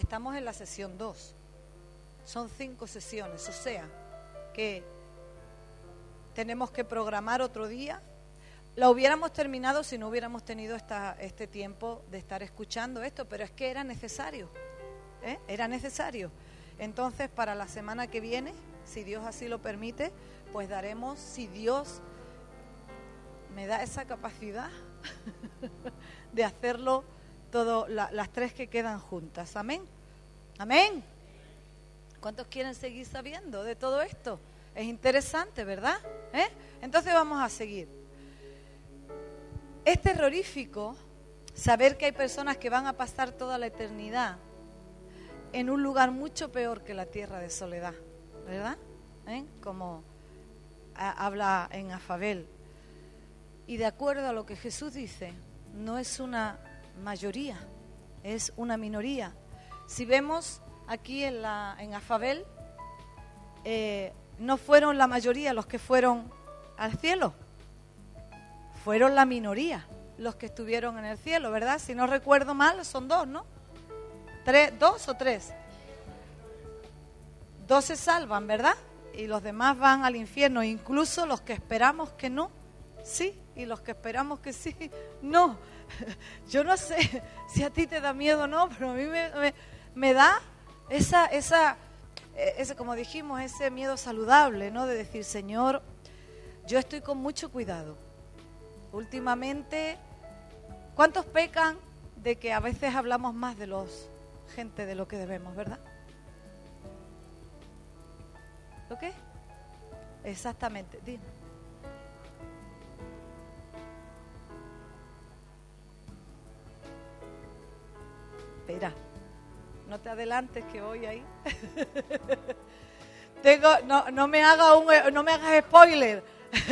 estamos en la sesión 2. Son 5 sesiones, o sea, que tenemos que programar otro día. La hubiéramos terminado si no hubiéramos tenido este tiempo de estar escuchando esto, pero es que era necesario, era necesario. Entonces, para la semana que viene, si Dios así lo permite, pues daremos, si Dios me da esa capacidad de hacerlo todo, las 3 que quedan juntas. Amén. Amén. ¿Cuántos quieren seguir sabiendo de todo esto? Es interesante, ¿verdad? Entonces vamos a seguir. Es terrorífico saber que hay personas que van a pasar toda la eternidad en un lugar mucho peor que la tierra de soledad, ¿verdad? Como habla en Afabel. Y de acuerdo a lo que Jesús dice, no es una mayoría, es una minoría. Si vemos aquí en Afabel, no fueron la mayoría los que fueron al cielo, fueron la minoría los que estuvieron en el cielo, ¿verdad? Si no recuerdo mal, son 2, ¿no? 2 o 3. 2 se salvan, ¿verdad? Y los demás van al infierno, incluso los que esperamos que no, sí, y los que esperamos que sí, no. Yo no sé si a ti te da miedo o no, pero a mí me da ese, como dijimos, ese miedo saludable, ¿no? De decir, Señor, yo estoy con mucho cuidado. Últimamente, ¿cuántos pecan de que a veces hablamos más de gente de lo que debemos, verdad? ¿Lo qué? Exactamente, dime. Espera, no te adelantes que voy ahí. No me hagas spoiler.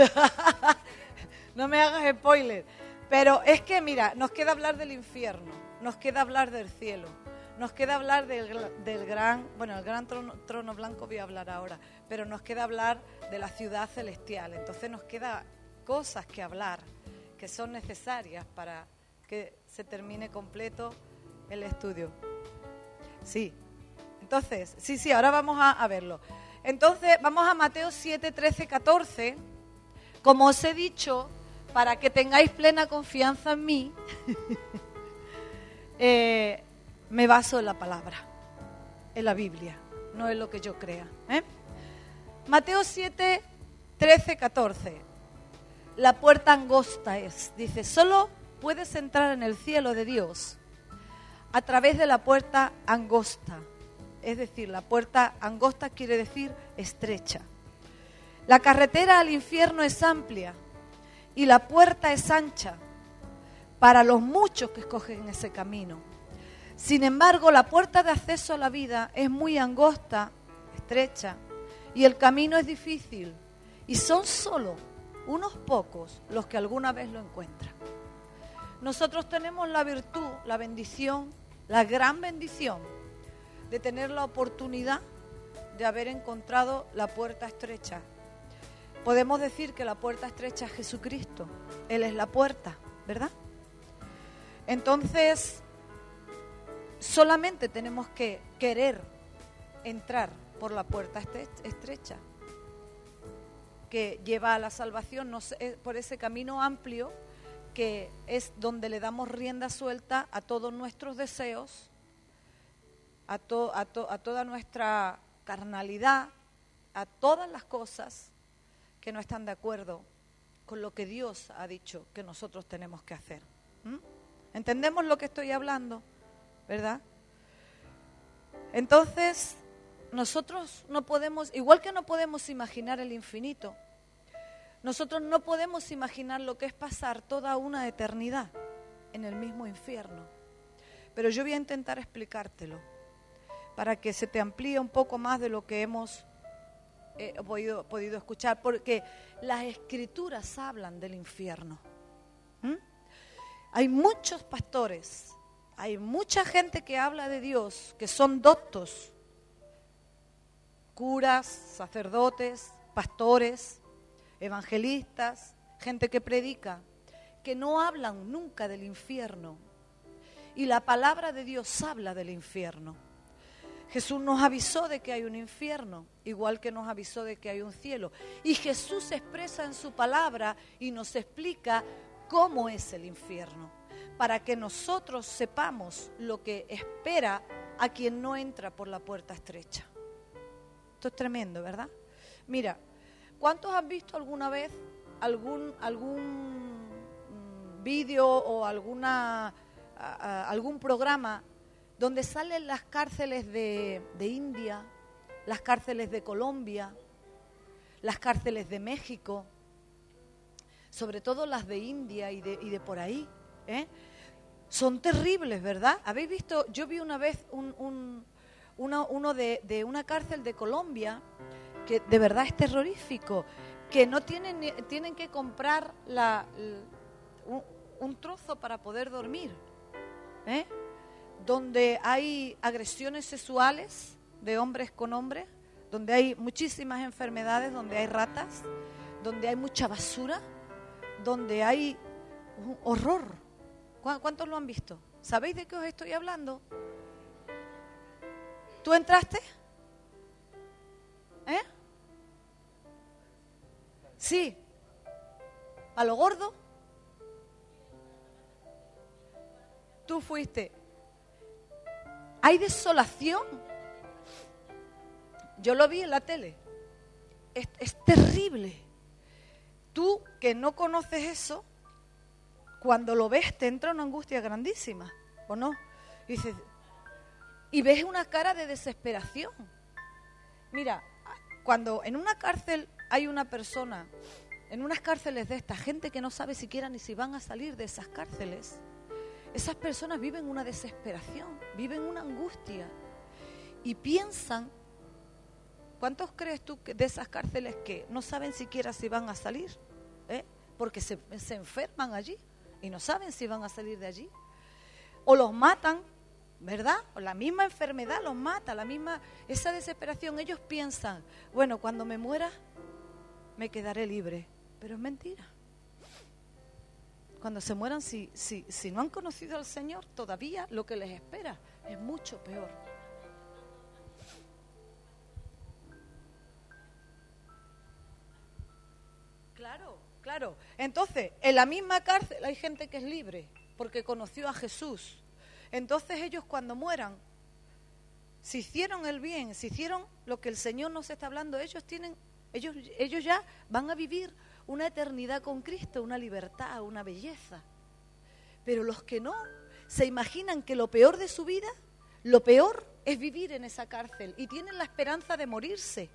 No me hagas spoiler. Pero es que mira, nos queda hablar del infierno, nos queda hablar del cielo, nos queda hablar del gran, bueno, el gran trono blanco voy a hablar ahora, pero nos queda hablar de la ciudad celestial. Entonces nos queda cosas que hablar que son necesarias para que se termine completo el estudio. Sí. Entonces, sí, ahora vamos a verlo. Entonces, vamos a Mateo 7, 13, 14. Como os he dicho, para que tengáis plena confianza en mí, me baso en la palabra, en la Biblia, no en lo que yo crea. Mateo 7, 13, 14. La puerta angosta dice, solo puedes entrar en el cielo de Dios a través de la puerta angosta. Es decir, la puerta angosta quiere decir estrecha. La carretera al infierno es amplia y la puerta es ancha para los muchos que escogen ese camino. Sin embargo, la puerta de acceso a la vida es muy angosta, estrecha, y el camino es difícil. Y son solo unos pocos los que alguna vez lo encuentran. Nosotros tenemos la virtud, la bendición, la gran bendición de tener la oportunidad de haber encontrado la puerta estrecha. Podemos decir que la puerta estrecha es Jesucristo. Él es la puerta, ¿verdad? Entonces, solamente tenemos que querer entrar por la puerta estrecha que lleva a la salvación, por ese camino amplio que es donde le damos rienda suelta a todos nuestros deseos, a toda nuestra carnalidad, a todas las cosas que no están de acuerdo con lo que Dios ha dicho que nosotros tenemos que hacer. ¿Entendemos lo que estoy hablando? ¿Verdad? Entonces, nosotros no podemos, igual que no podemos imaginar el infinito, nosotros no podemos imaginar lo que es pasar toda una eternidad en el mismo infierno. Pero yo voy a intentar explicártelo para que se te amplíe un poco más de lo que hemos podido escuchar, porque las escrituras hablan del infierno. Hay muchos pastores, hay mucha gente que habla de Dios, que son doctos, curas, sacerdotes, pastores, evangelistas, gente que predica, que no hablan nunca del infierno. Y la palabra de Dios habla del infierno. Jesús nos avisó de que hay un infierno, igual que nos avisó de que hay un cielo. Y Jesús se expresa en su palabra y nos explica cómo es el infierno, para que nosotros sepamos lo que espera a quien no entra por la puerta estrecha. Esto es tremendo, ¿verdad? Mira, ¿cuántos han visto alguna vez algún vídeo o algún programa donde salen las cárceles de India, las cárceles de Colombia, las cárceles de México, sobre todo las de India y de por ahí, ¿eh? Son terribles, ¿verdad? ¿Habéis visto? Yo vi una vez uno de una cárcel de Colombia que de verdad es terrorífico, que no tienen que comprar un trozo para poder dormir, ¿eh? Donde hay agresiones sexuales de hombres con hombres, donde hay muchísimas enfermedades, donde hay ratas, donde hay mucha basura, donde hay un horror. ¿Cuántos lo han visto? ¿Sabéis de qué os estoy hablando? ¿Tú entraste? ¿Eh? Sí. ¿A lo gordo? Tú fuiste. Hay desolación. Yo lo vi en la tele. Es terrible. Tú que no conoces eso, cuando lo ves te entra una angustia grandísima, ¿o no? Y ves una cara de desesperación. Mira, cuando en una cárcel hay una persona, en unas cárceles de esta, gente que no sabe siquiera ni si van a salir de esas cárceles, esas personas viven una desesperación, viven una angustia y piensan, ¿cuántos crees tú de esas cárceles que no saben siquiera si van a salir? Porque se enferman allí y no saben si van a salir de allí. O los matan, ¿verdad? O la misma enfermedad los mata, esa desesperación. Ellos piensan, bueno, cuando me muera me quedaré libre, pero es mentira. Cuando se mueran, si no han conocido al Señor, todavía lo que les espera es mucho peor. Claro. Entonces, en la misma cárcel hay gente que es libre porque conoció a Jesús. Entonces ellos cuando mueran, si hicieron el bien, si hicieron lo que el Señor nos está hablando, ellos ya van a vivir una eternidad con Cristo, una libertad, una belleza. Pero los que no, se imaginan que lo peor de su vida, lo peor es vivir en esa cárcel y tienen la esperanza de morirse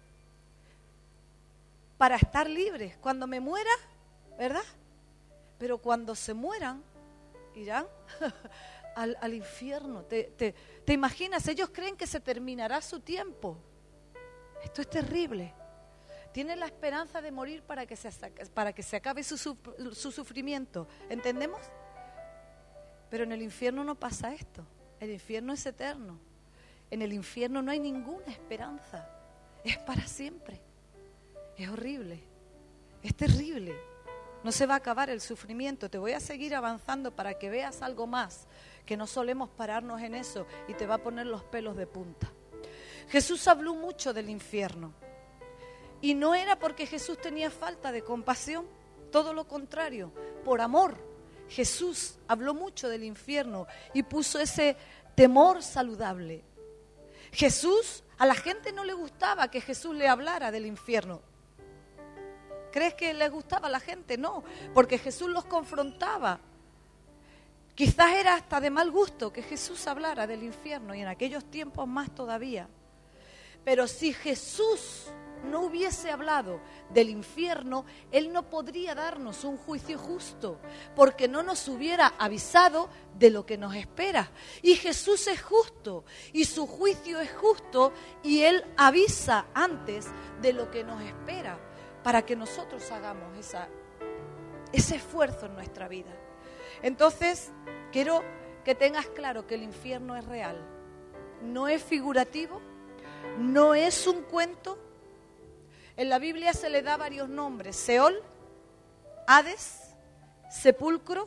para estar libres. Cuando me muera, ¿verdad? Pero cuando se mueran, irán al infierno. ¿Te imaginas? Ellos creen que se terminará su tiempo. Esto es terrible. Tienen la esperanza de morir para que se acabe su sufrimiento. ¿Entendemos? Pero en el infierno no pasa esto. El infierno es eterno. En el infierno no hay ninguna esperanza. Es para siempre. Es horrible. Es terrible. No se va a acabar el sufrimiento. Te voy a seguir avanzando para que veas algo más, que no solemos pararnos en eso y te va a poner los pelos de punta. Jesús habló mucho del infierno. Y no era porque Jesús tenía falta de compasión, todo lo contrario, por amor. Jesús habló mucho del infierno y puso ese temor saludable. Jesús, a la gente no le gustaba que Jesús le hablara del infierno. ¿Crees que le gustaba a la gente? No, porque Jesús los confrontaba. Quizás era hasta de mal gusto que Jesús hablara del infierno y en aquellos tiempos más todavía. Pero si Jesús no hubiese hablado del infierno, Él no podría darnos un juicio justo, porque no nos hubiera avisado de lo que nos espera. Y Jesús es justo, y su juicio es justo, y Él avisa antes de lo que nos espera, para que nosotros hagamos ese esfuerzo en nuestra vida. Entonces, quiero que tengas claro que el infierno es real, no es figurativo, no es un cuento. En la Biblia se le da varios nombres: Seol, Hades, sepulcro,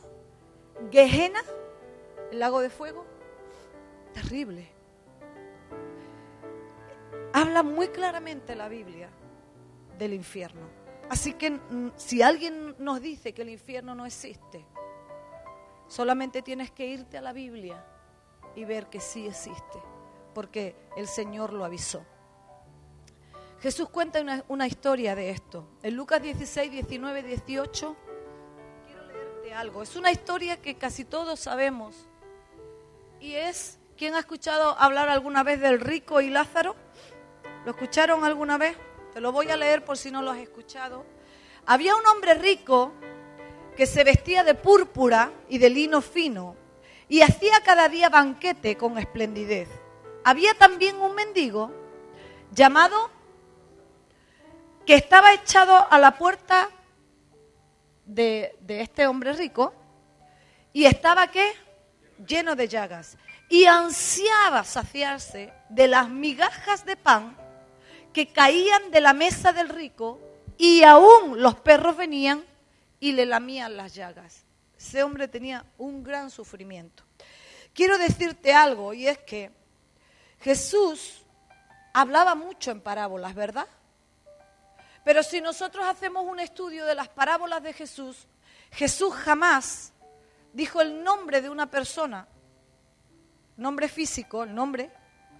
Gehenna, el lago de fuego. Terrible. habla muy claramente la Biblia del infierno. Así que si alguien nos dice que el infierno no existe, solamente tienes que irte a la Biblia y ver que sí existe, porque el Señor lo avisó. Jesús cuenta una historia de esto. En Lucas 16, 19, 18, quiero leerte algo. Es una historia que casi todos sabemos. Y es, ¿quién ha escuchado hablar alguna vez del rico y Lázaro? ¿Lo escucharon alguna vez? Te lo voy a leer por si no lo has escuchado. Había un hombre rico que se vestía de púrpura y de lino fino y hacía cada día banquete con esplendidez. Había también un mendigo llamado que estaba echado a la puerta de este hombre rico y estaba, ¿qué? Lleno de llagas. Y ansiaba saciarse de las migajas de pan que caían de la mesa del rico, y aún los perros venían y le lamían las llagas. Ese hombre tenía un gran sufrimiento. Quiero decirte algo, y es que Jesús hablaba mucho en parábolas, ¿verdad? Pero si nosotros hacemos un estudio de las parábolas de Jesús, Jesús jamás dijo el nombre de una persona, nombre físico, el nombre.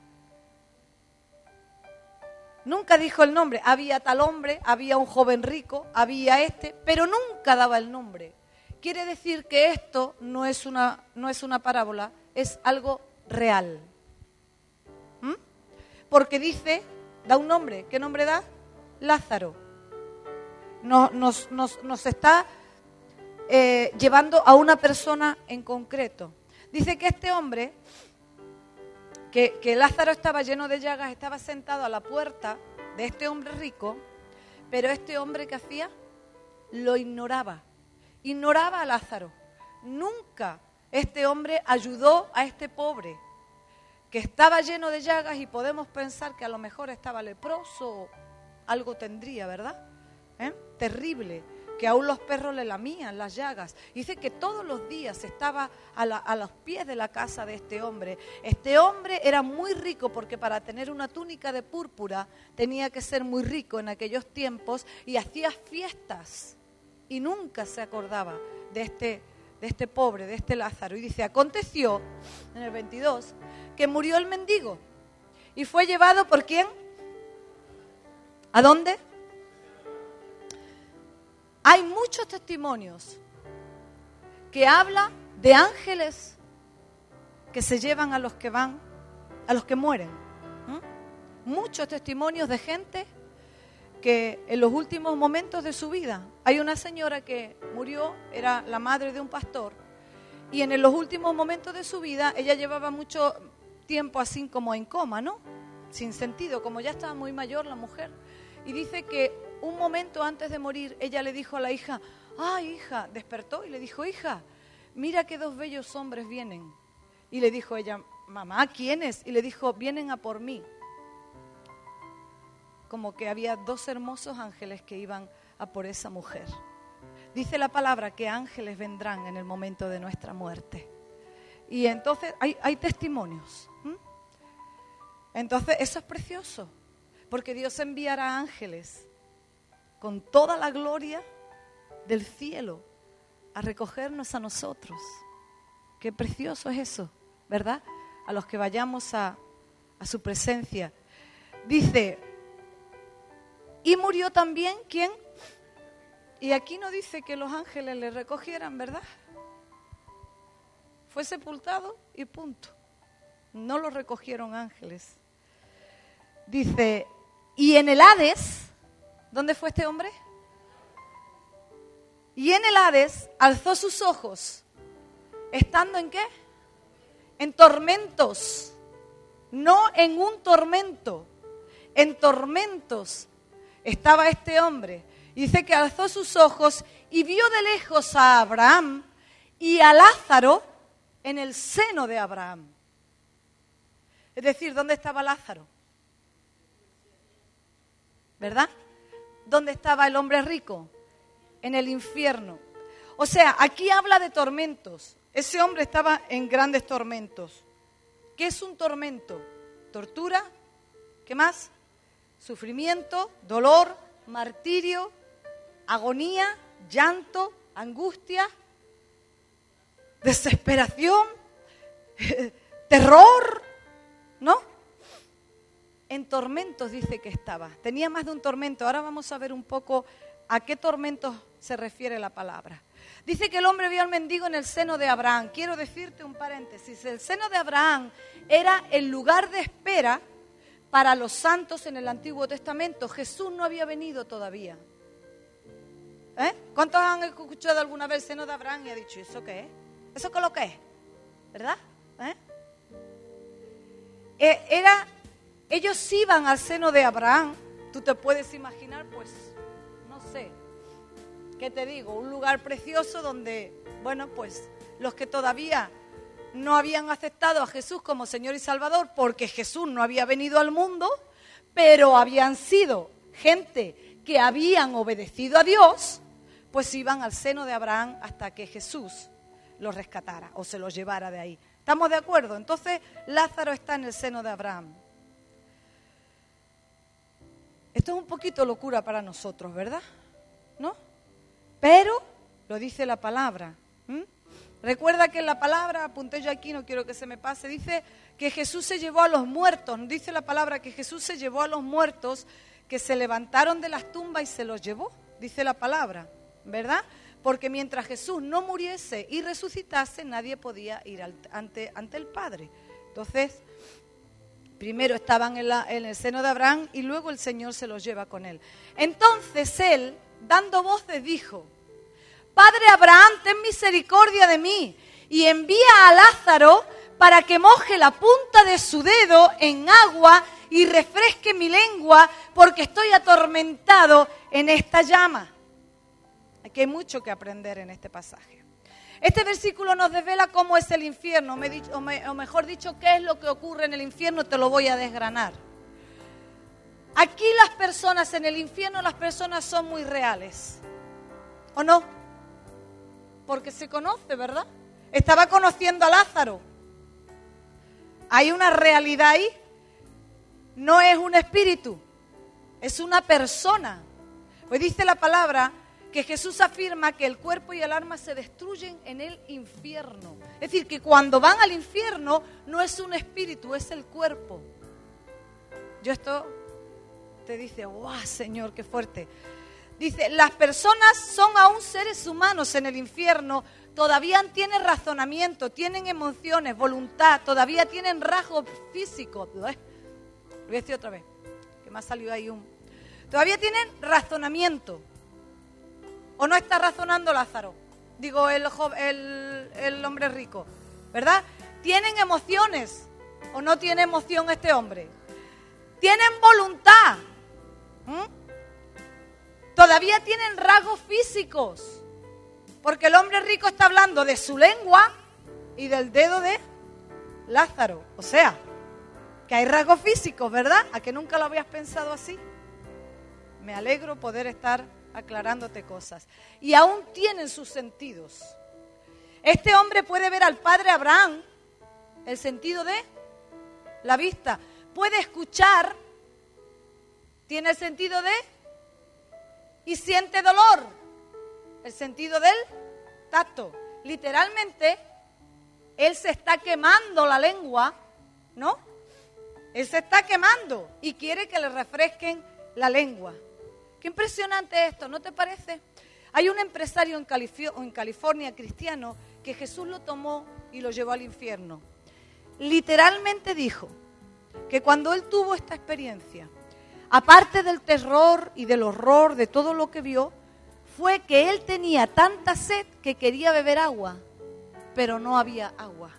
Nunca dijo el nombre. Había tal hombre, había un joven rico, había pero nunca daba el nombre. Quiere decir que esto no es una parábola, es algo real. Porque dice, da un nombre. ¿Qué nombre da? Lázaro. Nos está llevando a una persona en concreto. Dice que este hombre, que Lázaro estaba lleno de llagas, estaba sentado a la puerta de este hombre rico, pero este hombre, ¿qué hacía? Lo ignoraba. Ignoraba a Lázaro. Nunca este hombre ayudó a este pobre, que estaba lleno de llagas, y podemos pensar que a lo mejor estaba leproso o algo tendría, ¿verdad? Terrible, que aún los perros le lamían las llagas. Dice que todos los días estaba a los pies de la casa de este hombre. Este hombre era muy rico, porque para tener una túnica de púrpura tenía que ser muy rico en aquellos tiempos, y hacía fiestas y nunca se acordaba de este pobre, de este Lázaro. Y dice, aconteció en el 22 que murió el mendigo y fue llevado ¿por quién? ¿A dónde? Hay muchos testimonios que hablan de ángeles que se llevan a los que mueren. Muchos testimonios de gente que en los últimos momentos de su vida, hay una señora que murió, era la madre de un pastor, y en los últimos momentos de su vida ella llevaba mucho tiempo así como en coma, ¿no? Sin sentido, como ya estaba muy mayor la mujer. Y dice que un momento antes de morir, ella le dijo a la hija, hija, despertó y le dijo, hija, mira que dos bellos hombres vienen. Y le dijo ella, mamá, ¿quiénes? Y le dijo, vienen a por mí. Como que había dos hermosos ángeles que iban a por esa mujer. Dice la palabra que ángeles vendrán en el momento de nuestra muerte. Y entonces hay testimonios. Entonces eso es precioso, porque Dios enviará ángeles con toda la gloria del cielo a recogernos a nosotros. Qué precioso es eso, ¿verdad? A los que vayamos a su presencia. Dice, y murió también, ¿quién? Y aquí no dice que los ángeles le recogieran, ¿verdad? Fue sepultado y punto. No lo recogieron ángeles. Dice, y en el Hades, ¿dónde fue este hombre? Y en el Hades alzó sus ojos, ¿estando en qué? En tormentos, no en un tormento, en tormentos estaba este hombre. Y dice que alzó sus ojos y vio de lejos a Abraham y a Lázaro en el seno de Abraham. Es decir, ¿dónde estaba Lázaro? ¿Verdad? ¿Dónde estaba el hombre rico? En el infierno. O sea, aquí habla de tormentos. Ese hombre estaba en grandes tormentos. ¿Qué es un tormento? Tortura. ¿Qué más? sufrimiento, dolor, martirio, agonía, llanto, angustia, desesperación, terror, ¿no? En tormentos dice que estaba. Tenía más de un tormento. Ahora vamos a ver un poco a qué tormentos se refiere la palabra. Dice que el hombre vio al mendigo en el seno de Abraham. Quiero decirte un paréntesis. El seno de Abraham era el lugar de espera para los santos en el Antiguo Testamento. Jesús no había venido todavía. ¿Cuántos han escuchado alguna vez el seno de Abraham y ha dicho, ¿eso qué es? ¿Eso qué es lo que es? ¿Verdad? Ellos iban al seno de Abraham. Tú te puedes imaginar, pues, no sé, ¿qué te digo? Un lugar precioso donde, bueno, pues, los que todavía no habían aceptado a Jesús como Señor y Salvador, porque Jesús no había venido al mundo, pero habían sido gente que habían obedecido a Dios, pues iban al seno de Abraham hasta que Jesús los rescatara o se los llevara de ahí. ¿Estamos de acuerdo? Entonces, Lázaro está en el seno de Abraham. Esto es un poquito locura para nosotros, ¿verdad? ¿No? Pero lo dice la palabra. Recuerda que en la palabra, apunté yo aquí, no quiero que se me pase, dice que Jesús se llevó a los muertos. Dice la palabra que Jesús se llevó a los muertos que se levantaron de las tumbas y se los llevó. Dice la palabra, ¿verdad? Porque mientras Jesús no muriese y resucitase, nadie podía ir ante el Padre. Entonces, primero estaban en el seno de Abraham y luego el Señor se los lleva con él. Entonces él, dando voces, dijo, Padre Abraham, ten misericordia de mí y envía a Lázaro para que moje la punta de su dedo en agua y refresque mi lengua porque estoy atormentado en esta llama. Aquí hay mucho que aprender en este pasaje. Este versículo nos desvela cómo es el infierno, o mejor dicho, qué es lo que ocurre en el infierno, te lo voy a desgranar. Aquí las personas, en el infierno las personas son muy reales, ¿o no? Porque se conoce, ¿verdad? Estaba conociendo a Lázaro. Hay una realidad ahí, no es un espíritu, es una persona. Pues dice la palabra que Jesús afirma que el cuerpo y el alma se destruyen en el infierno. Es decir, que cuando van al infierno no es un espíritu, es el cuerpo. Yo esto te dice, ¡guau, Señor, qué fuerte! Dice, las personas son aún seres humanos en el infierno, todavía tienen razonamiento, tienen emociones, voluntad, todavía tienen rasgos físicos. Lo voy a decir otra vez, que me ha salido ahí Todavía tienen razonamiento. ¿O no está razonando Lázaro? Digo, el hombre rico, ¿verdad? ¿Tienen emociones o no tiene emoción este hombre? ¿Tienen voluntad? Todavía tienen rasgos físicos. Porque el hombre rico está hablando de su lengua y del dedo de Lázaro. O sea, que hay rasgos físicos, ¿verdad? ¿A que nunca lo habías pensado así? Me alegro poder estar aclarándote cosas. Y aún tienen sus sentidos. Este hombre puede ver al padre Abraham, el sentido de la vista. Puede escuchar, tiene el sentido de, y siente dolor, el sentido del tacto. Literalmente, él se está quemando la lengua, ¿no? Él se está quemando y quiere que le refresquen la lengua. Qué impresionante esto, ¿no te parece? Hay un empresario en California cristiano que Jesús lo tomó y lo llevó al infierno. Literalmente dijo que cuando él tuvo esta experiencia, aparte del terror y del horror de todo lo que vio, fue que él tenía tanta sed que quería beber agua, pero no había agua.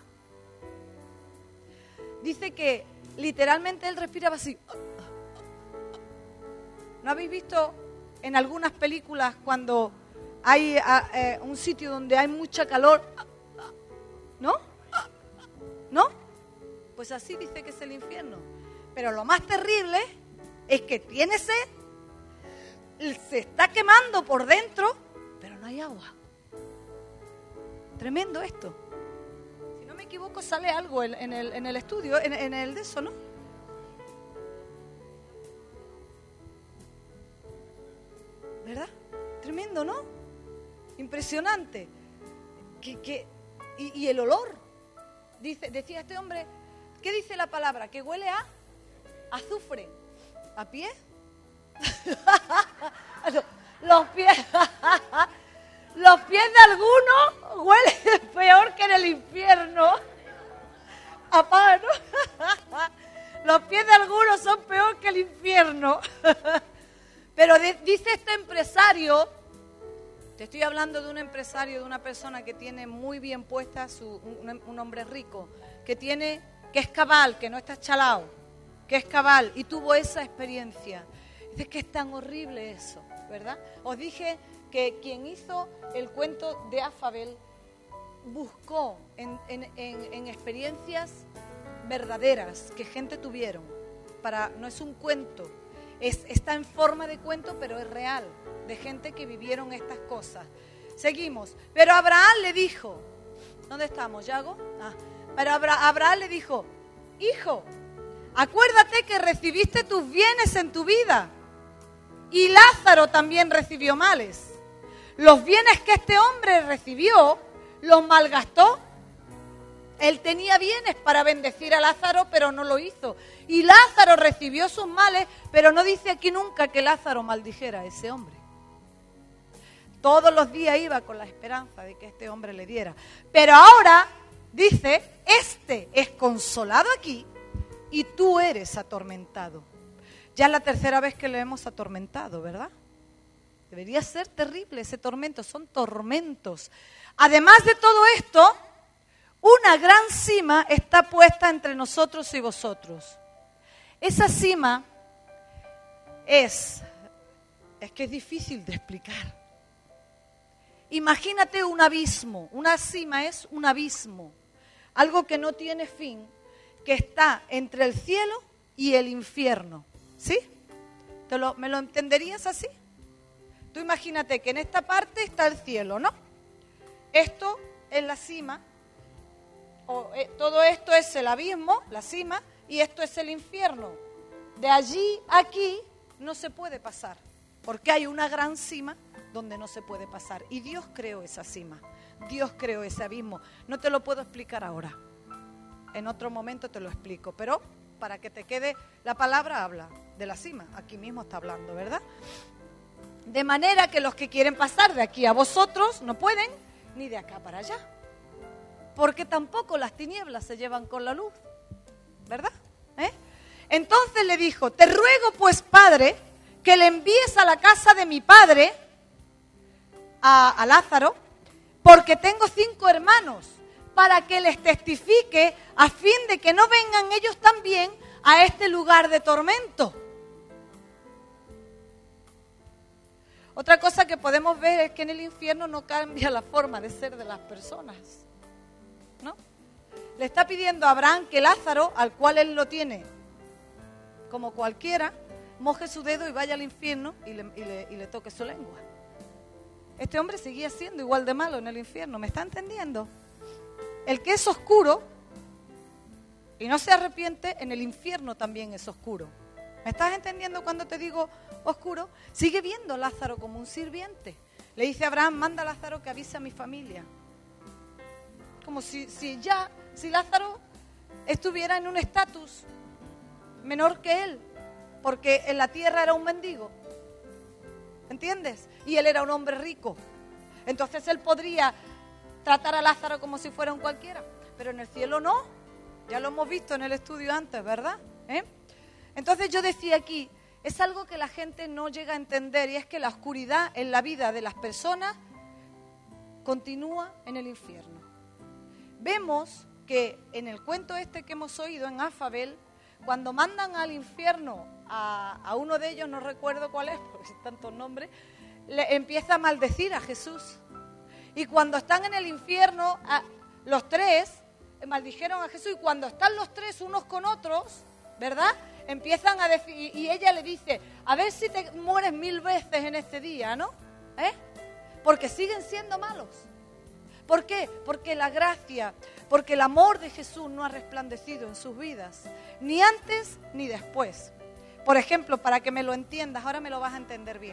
Dice que literalmente él respiraba así. ¿No habéis visto en algunas películas cuando hay un sitio donde hay mucha calor? ¿No? ¿No? Pues así dice que es el infierno. Pero lo más terrible es que tiene sed, se está quemando por dentro, pero no hay agua. Tremendo esto. Si no me equivoco, sale algo en el estudio, en el de eso, ¿no? ¿Verdad? Tremendo, ¿no? Impresionante. Y el olor. Decía este hombre, ¿qué dice la palabra? Que huele a azufre. ¿A pie? Los pies de algunos huelen peor que en el infierno. Apá, ¿no? Los pies de algunos son peor que el infierno. Pero dice este empresario, te estoy hablando de un empresario, de una persona que tiene muy bien puesta, un hombre rico, que es cabal, que no está chalao, que es cabal, y tuvo esa experiencia. Dice que es tan horrible eso, ¿verdad? Os dije que quien hizo el cuento de Affabel buscó en experiencias verdaderas que gente tuvieron. No es un cuento, está en forma de cuento, pero es real, de gente que vivieron estas cosas. Seguimos. Pero Abraham le dijo, ¿dónde estamos, Yago? Pero Abraham le dijo, hijo, acuérdate que recibiste tus bienes en tu vida y Lázaro también recibió males. Los bienes que este hombre recibió los malgastó. Él tenía bienes para bendecir a Lázaro, pero no lo hizo. Y Lázaro recibió sus males, pero no dice aquí nunca que Lázaro maldijera a ese hombre. Todos los días iba con la esperanza de que este hombre le diera. Pero ahora dice, este es consolado aquí y tú eres atormentado. Ya es la tercera vez que le hemos atormentado, ¿verdad? Debería ser terrible ese tormento, son tormentos. Además de todo esto, una gran cima está puesta entre nosotros y vosotros. Esa cima es que es difícil de explicar. Imagínate un abismo, una cima es un abismo, algo que no tiene fin, que está entre el cielo y el infierno, ¿sí? ¿Me lo entenderías así? Tú imagínate que en esta parte está el cielo, ¿no? Esto es la cima. Todo esto es el abismo, la cima, y esto es el infierno. De allí a aquí no se puede pasar, porque hay una gran cima donde no se puede pasar. Y Dios creó esa cima, Dios creó ese abismo. No te lo puedo explicar ahora, en otro momento te lo explico, pero para que te quede, la palabra habla de la cima, aquí mismo está hablando, ¿verdad? De manera que los que quieren pasar de aquí a vosotros no pueden, ni de acá para allá. Porque tampoco las tinieblas se llevan con la luz, ¿verdad? Entonces le dijo, te ruego pues, Padre, que le envíes a la casa de mi padre, a Lázaro, porque tengo 5 hermanos, para que les testifique, a fin de que no vengan ellos también a este lugar de tormento. Otra cosa que podemos ver es que en el infierno no cambia la forma de ser de las personas, ¿no? Le está pidiendo a Abraham que Lázaro, al cual él lo tiene como cualquiera, moje su dedo y vaya al infierno y le toque su lengua. Este hombre seguía siendo igual de malo en el infierno, ¿me está entendiendo? El que es oscuro y no se arrepiente, en el infierno también es oscuro. ¿Me estás entendiendo cuando te digo oscuro? Sigue viendo a Lázaro como un sirviente. Le dice a Abraham, manda a Lázaro que avise a mi familia. Como si Lázaro estuviera en un estatus menor que él, porque en la tierra era un mendigo. ¿Entiendes? Y él era un hombre rico. Entonces él podría tratar a Lázaro como si fuera un cualquiera, pero en el cielo no. Ya lo hemos visto en el estudio antes, ¿verdad? Entonces yo decía aquí, es algo que la gente no llega a entender, y es que la oscuridad en la vida de las personas continúa en el infierno. Vemos que en el cuento este que hemos oído en Affabel, cuando mandan al infierno a uno de ellos, no recuerdo cuál es, porque son tantos nombres, le empieza a maldecir a Jesús. Y cuando están en el infierno, los 3 maldijeron a Jesús, y cuando están los 3 unos con otros, ¿verdad?, empiezan a decir, y ella le dice, a ver si te mueres 1000 veces en este día, ¿no? Porque siguen siendo malos. ¿Por qué? Porque la gracia, porque el amor de Jesús no ha resplandecido en sus vidas, ni antes ni después. Por ejemplo, para que me lo entiendas, ahora me lo vas a entender bien.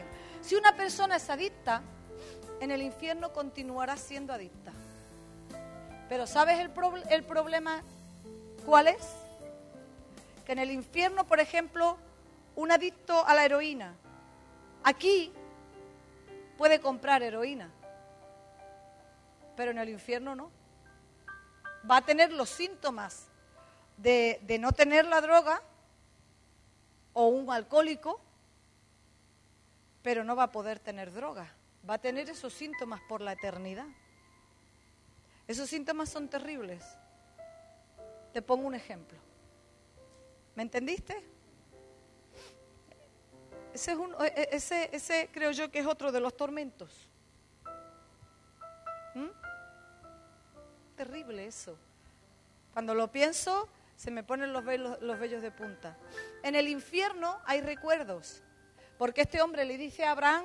Si una persona es adicta, en el infierno continuará siendo adicta. Pero ¿sabes el problema cuál es? Que en el infierno, por ejemplo, un adicto a la heroína, aquí puede comprar heroína, pero en el infierno no. Va a tener los síntomas de no tener la droga o un alcohólico, pero no va a poder tener droga. Va a tener esos síntomas por la eternidad. Esos síntomas son terribles. Te pongo un ejemplo. ¿Me entendiste? Ese creo yo que es otro de los tormentos. Terrible eso. Cuando lo pienso, se me ponen los vellos de punta. En el infierno hay recuerdos, porque este hombre le dice a Abraham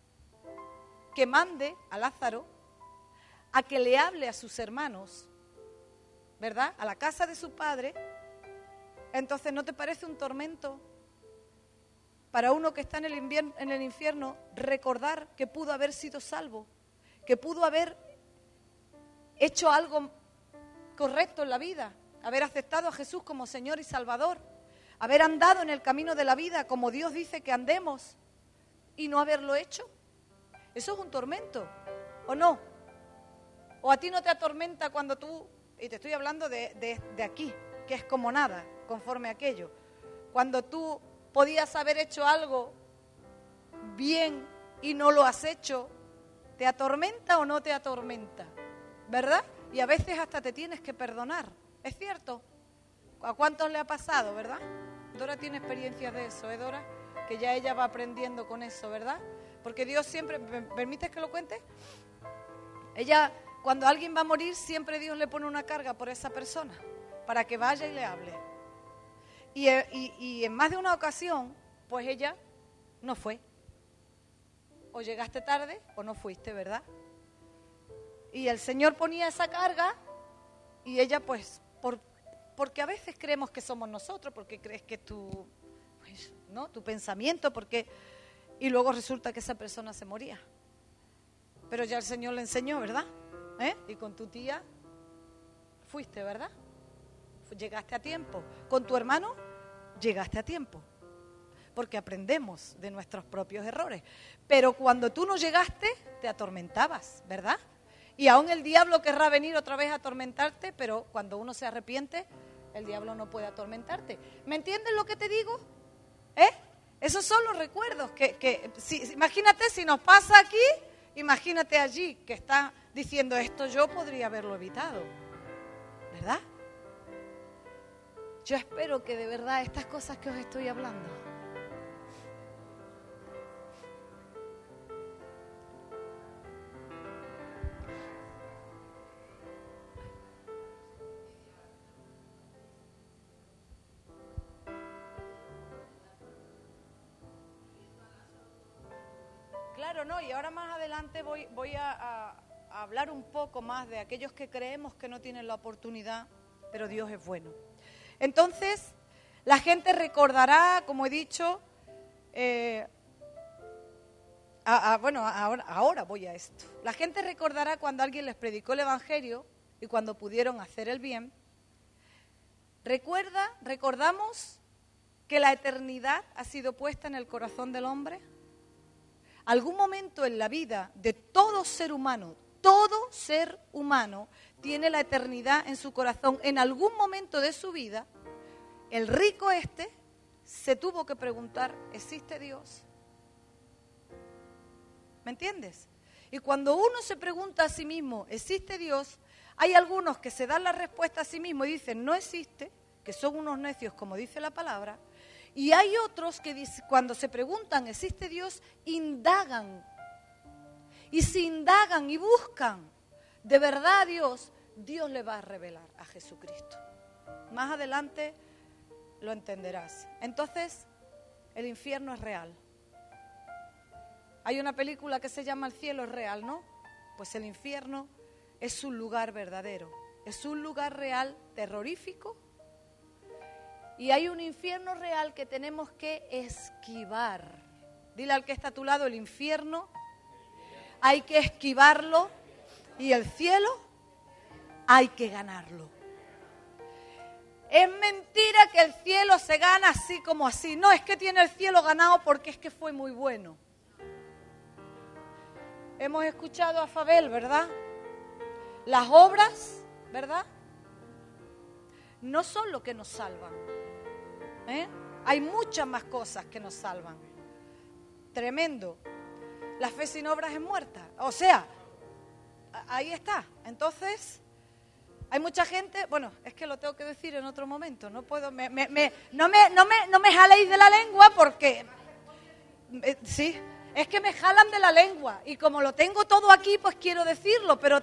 que mande a Lázaro a que le hable a sus hermanos, ¿verdad? A la casa de su padre. Entonces, ¿no te parece un tormento para uno que está en el infierno recordar que pudo haber sido salvo, que pudo haber hecho algo correcto en la vida, haber aceptado a Jesús como Señor y Salvador, haber andado en el camino de la vida como Dios dice que andemos y no haberlo hecho? Eso es un tormento, ¿o no? ¿O a ti no te atormenta cuando tú, y te estoy hablando de aquí, que es como nada, conforme a aquello, cuando tú podías haber hecho algo bien y no lo has hecho, ¿te atormenta o no te atormenta? ¿Verdad? Y a veces hasta te tienes que perdonar, ¿es cierto? ¿A cuántos le ha pasado, verdad? Dora tiene experiencias de eso, ¿eh, Dora? Que ya ella va aprendiendo con eso, ¿verdad? Porque Dios siempre, ¿me permites que lo cuente? Ella, cuando alguien va a morir, siempre Dios le pone una carga por esa persona, para que vaya y le hable. Y en más de una ocasión, pues ella no fue. O llegaste tarde o no fuiste, ¿verdad? Y el Señor ponía esa carga y ella pues, porque a veces creemos que somos nosotros, porque crees que tu pensamiento, y luego resulta que esa persona se moría. Pero ya el Señor le enseñó, ¿verdad? Y con tu tía fuiste, ¿verdad? Llegaste a tiempo. Con tu hermano llegaste a tiempo. Porque aprendemos de nuestros propios errores. Pero cuando tú no llegaste, te atormentabas, ¿verdad? Y aún el diablo querrá venir otra vez a atormentarte, pero cuando uno se arrepiente, el diablo no puede atormentarte. ¿Me entiendes lo que te digo? Esos son los recuerdos imagínate si nos pasa aquí, imagínate allí que está diciendo esto, yo podría haberlo evitado, ¿verdad? Yo espero que de verdad estas cosas que os estoy hablando Claro, no, y ahora más adelante voy a hablar un poco más de aquellos que creemos que no tienen la oportunidad, pero Dios es bueno. Entonces, la gente recordará, como he dicho, ahora voy a esto. La gente recordará cuando alguien les predicó el Evangelio y cuando pudieron hacer el bien. Recordamos que la eternidad ha sido puesta en el corazón del hombre. Algún momento en la vida de todo ser humano tiene la eternidad en su corazón. En algún momento de su vida, el rico se tuvo que preguntar, ¿existe Dios? ¿Me entiendes? Y cuando uno se pregunta a sí mismo, ¿existe Dios? Hay algunos que se dan la respuesta a sí mismo y dicen, no existe, que son unos necios, como dice la palabra. Y hay otros que cuando se preguntan, ¿existe Dios?, indagan. Y si indagan y buscan de verdad a Dios, Dios le va a revelar a Jesucristo. Más adelante lo entenderás. Entonces, el infierno es real. Hay una película que se llama El cielo es real, ¿no? Pues el infierno es un lugar verdadero. Es un lugar real, terrorífico. Y hay un infierno real que tenemos que esquivar. Dile al que está a tu lado, el infierno hay que esquivarlo y el cielo hay que ganarlo. Es mentira que el cielo se gana así como así. No, es que tiene el cielo ganado porque es que fue muy bueno. Hemos escuchado a Fabel, ¿verdad? Las obras, ¿verdad? No son lo que nos salvan. Hay muchas más cosas que nos salvan. Tremendo. La fe sin obras es muerta. O sea, ahí está. Entonces, hay mucha gente, bueno, es que lo tengo que decir en otro momento. No puedo, no me jaléis de la lengua porque, sí, es que me jalan de la lengua. Y como lo tengo todo aquí, pues quiero decirlo, pero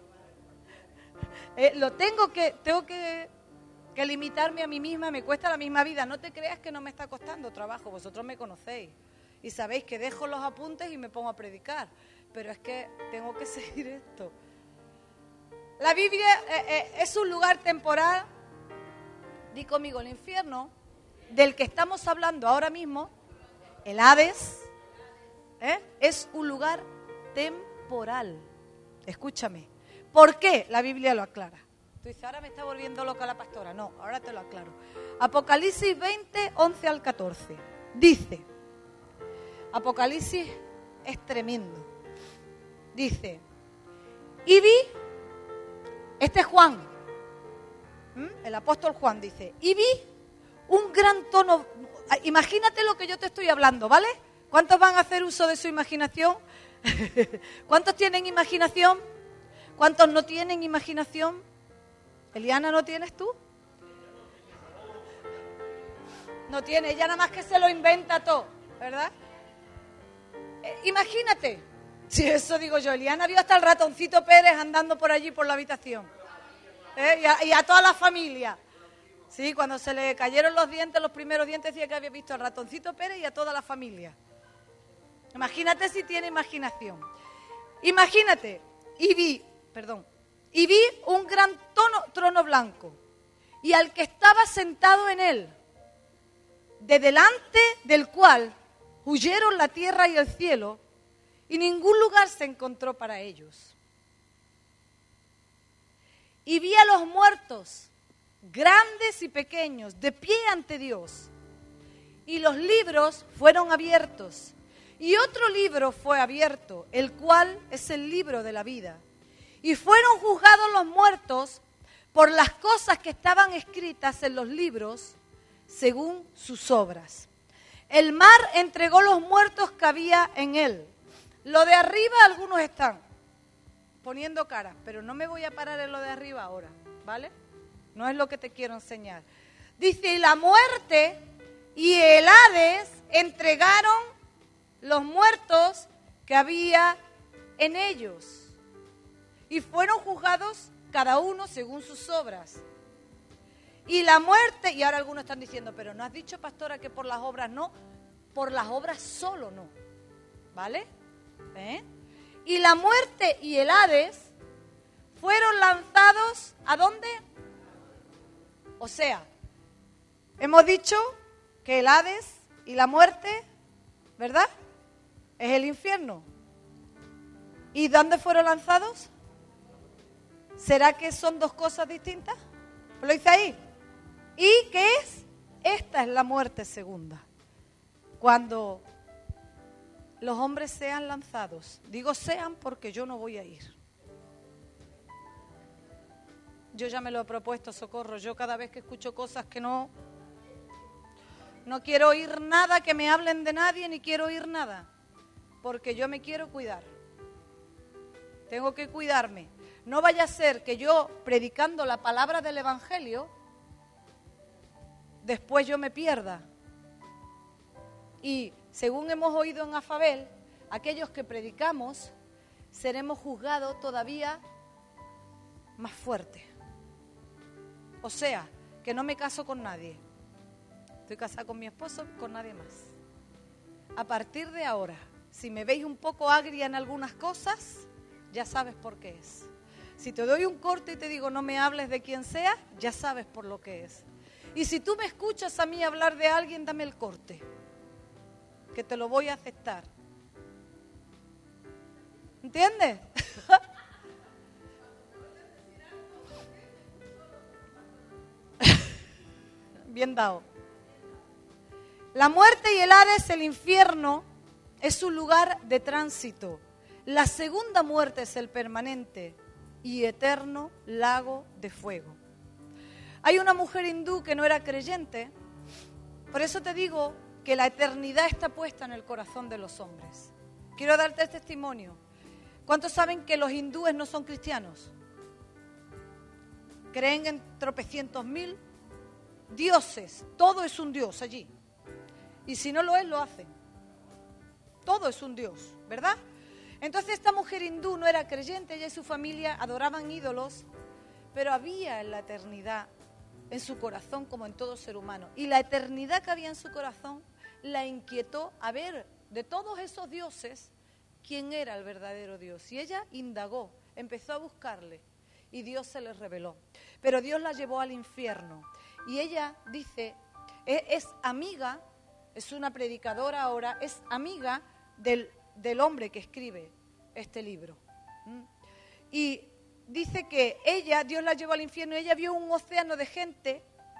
tengo que limitarme a mí misma, me cuesta la misma vida. No te creas que no me está costando trabajo, vosotros me conocéis y sabéis que dejo los apuntes y me pongo a predicar, pero es que tengo que seguir esto. La Biblia es un lugar temporal, di conmigo, el infierno, del que estamos hablando ahora mismo, el Hades, es un lugar temporal. Escúchame, ¿por qué? La Biblia lo aclara. Tú dices, ahora me está volviendo loca la pastora. No, ahora te lo aclaro. Apocalipsis 20, 11 al 14. Dice, Apocalipsis es tremendo. Dice, y vi, este es Juan, el apóstol Juan dice, y vi un gran tono, imagínate lo que yo te estoy hablando, ¿vale? ¿Cuántos van a hacer uso de su imaginación? ¿Cuántos tienen imaginación? ¿Cuántos no tienen imaginación? Eliana, ¿no tienes tú? No tiene, ella nada más que se lo inventa todo, ¿verdad? Imagínate, si eso digo yo, Eliana vio hasta el ratoncito Pérez andando por allí por la habitación, y a toda la familia. Sí, cuando se le cayeron los dientes, los primeros dientes, decía que había visto al ratoncito Pérez y a toda la familia. Imagínate si tiene imaginación. Imagínate, y vi un gran trono blanco, y al que estaba sentado en él, de delante del cual huyeron la tierra y el cielo, y ningún lugar se encontró para ellos. Y vi a los muertos, grandes y pequeños, de pie ante Dios, y los libros fueron abiertos, y otro libro fue abierto, el cual es el libro de la vida. Y fueron juzgados los muertos por las cosas que estaban escritas en los libros según sus obras. El mar entregó los muertos que había en él. Lo de arriba algunos están poniendo cara, pero no me voy a parar en lo de arriba ahora, ¿vale? No es lo que te quiero enseñar. Dice, y la muerte y el Hades entregaron los muertos que había en ellos. Y fueron juzgados cada uno según sus obras. Y la muerte, y ahora algunos están diciendo, pero ¿no has dicho, pastora, que por las obras no? Por las obras solo no, ¿vale? Y la muerte y el Hades fueron lanzados, ¿a dónde? O sea, hemos dicho que el Hades y la muerte, ¿verdad? Es el infierno. ¿Y dónde fueron lanzados? ¿Será que son dos cosas distintas? Lo dice ahí. ¿Y qué es? Esta es la muerte segunda. Cuando los hombres sean lanzados. Digo sean porque yo no voy a ir. Yo ya me lo he propuesto, Socorro. Yo cada vez que escucho cosas que no quiero oír nada, que me hablen de nadie, ni quiero oír nada. Porque yo me quiero cuidar. Tengo que cuidarme. No vaya a ser que yo, predicando la palabra del Evangelio, después yo me pierda. Y según hemos oído en Afabel, aquellos que predicamos seremos juzgados todavía más fuerte. O sea, que no me caso con nadie. Estoy casada con mi esposo, con nadie más. A partir de ahora, si me veis un poco agria en algunas cosas, ya sabes por qué es. Si te doy un corte y te digo no me hables de quien sea, ya sabes por lo que es. Y si tú me escuchas a mí hablar de alguien, dame el corte. que te lo voy a aceptar. ¿Entiendes? Bien dado. La muerte y el Hades, el infierno, es un lugar de tránsito. La segunda muerte es el permanente y eterno lago de fuego. Hay una mujer hindú que no era creyente, por eso te digo que la eternidad está puesta en el corazón de los hombres. Quiero darte el testimonio. ¿Cuántos saben que los hindúes no son cristianos? Creen en tropecientos mil dioses, todo es un dios allí. Y si no lo es, lo hacen. Todo es un dios, ¿verdad? Entonces esta mujer hindú no era creyente, ella y su familia adoraban ídolos, pero había en la eternidad en su corazón como en todo ser humano. Y la eternidad que había en su corazón la inquietó a ver de todos esos dioses quién era el verdadero Dios. Y ella indagó, empezó a buscarle y Dios se le reveló. Pero Dios la llevó al infierno. Y ella dice, es amiga, es una predicadora ahora, es amiga del hombre que escribe este libro. Y dice que ella, Dios la llevó al infierno, y ella vio un océano de gente,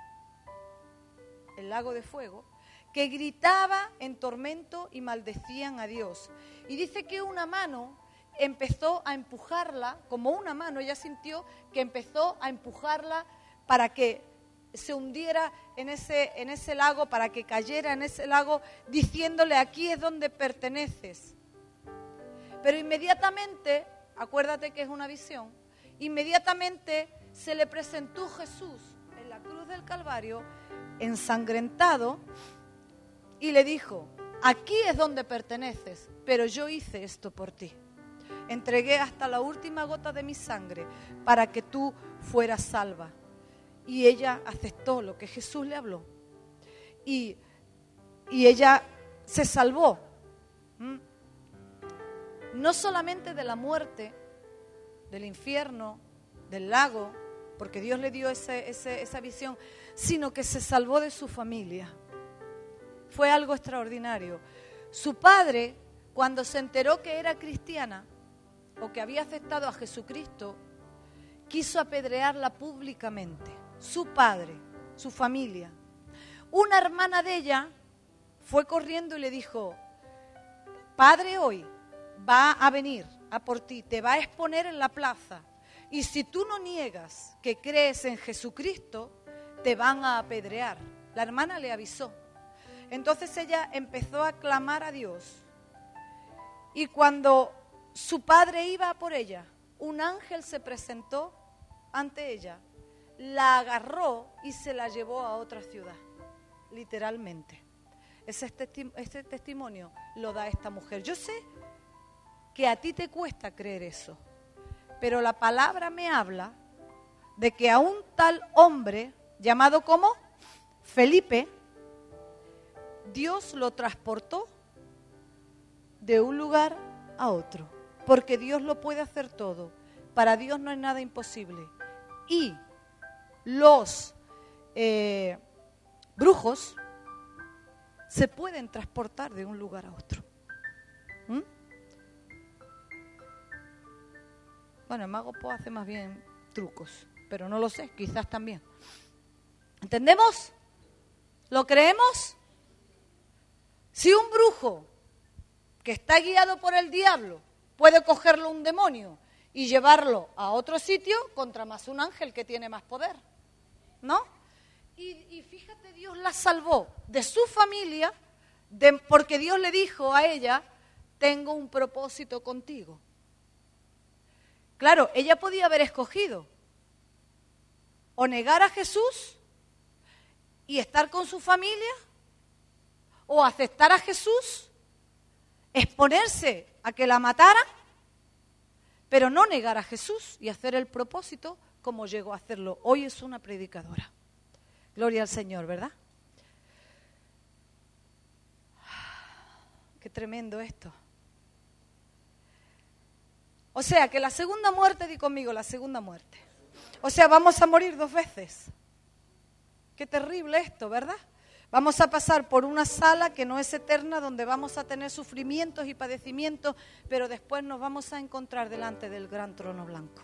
el lago de fuego, que gritaba en tormento y maldecían a Dios. Y dice que una mano empezó a empujarla, como una mano, ella sintió que empezó a empujarla para que se hundiera en ese lago, para que cayera en ese lago, diciéndole, aquí es donde perteneces. Pero inmediatamente, acuérdate que es una visión, inmediatamente se le presentó Jesús en la cruz del Calvario, ensangrentado, y le dijo, aquí es donde perteneces, pero yo hice esto por ti. Entregué hasta la última gota de mi sangre para que tú fueras salva. Y ella aceptó lo que Jesús le habló. Y ella se salvó. No solamente de la muerte, del infierno, del lago, porque Dios le dio esa visión, sino que se salvó de su familia. Fue algo extraordinario. Su padre, cuando se enteró que era cristiana o que había aceptado a Jesucristo, quiso apedrearla públicamente. Su padre, su familia. Una hermana de ella fue corriendo y le dijo, padre hoy va a venir a por ti, te va a exponer en la plaza, y si tú no niegas que crees en Jesucristo, te van a apedrear. La hermana le avisó. Entonces ella empezó a clamar a Dios, y cuando su padre iba a por ella, un ángel se presentó ante ella, la agarró y se la llevó a otra ciudad, literalmente. Este testimonio lo da esta mujer. Yo sé que a ti te cuesta creer eso, pero la palabra me habla de que a un tal hombre, llamado como Felipe, Dios lo transportó de un lugar a otro, porque Dios lo puede hacer todo. Para Dios no hay nada imposible. Y los brujos se pueden transportar de un lugar a otro. Bueno, el mago puede hacer más bien trucos, pero no lo sé, quizás también. ¿Entendemos? ¿Lo creemos? Si un brujo que está guiado por el diablo puede cogerlo un demonio y llevarlo a otro sitio, contra más un ángel que tiene más poder, ¿no? Y fíjate, Dios la salvó de su familia, porque Dios le dijo a ella, tengo un propósito contigo. Claro, ella podía haber escogido o negar a Jesús y estar con su familia, o aceptar a Jesús, exponerse a que la mataran, pero no negar a Jesús y hacer el propósito como llegó a hacerlo. Hoy es una predicadora. Gloria al Señor, ¿verdad? Qué tremendo esto. O sea, que la segunda muerte, di conmigo, la segunda muerte. O sea, vamos a morir 2 veces. Qué terrible esto, ¿verdad? Vamos a pasar por una sala que no es eterna, donde vamos a tener sufrimientos y padecimientos, pero después nos vamos a encontrar delante del gran trono blanco.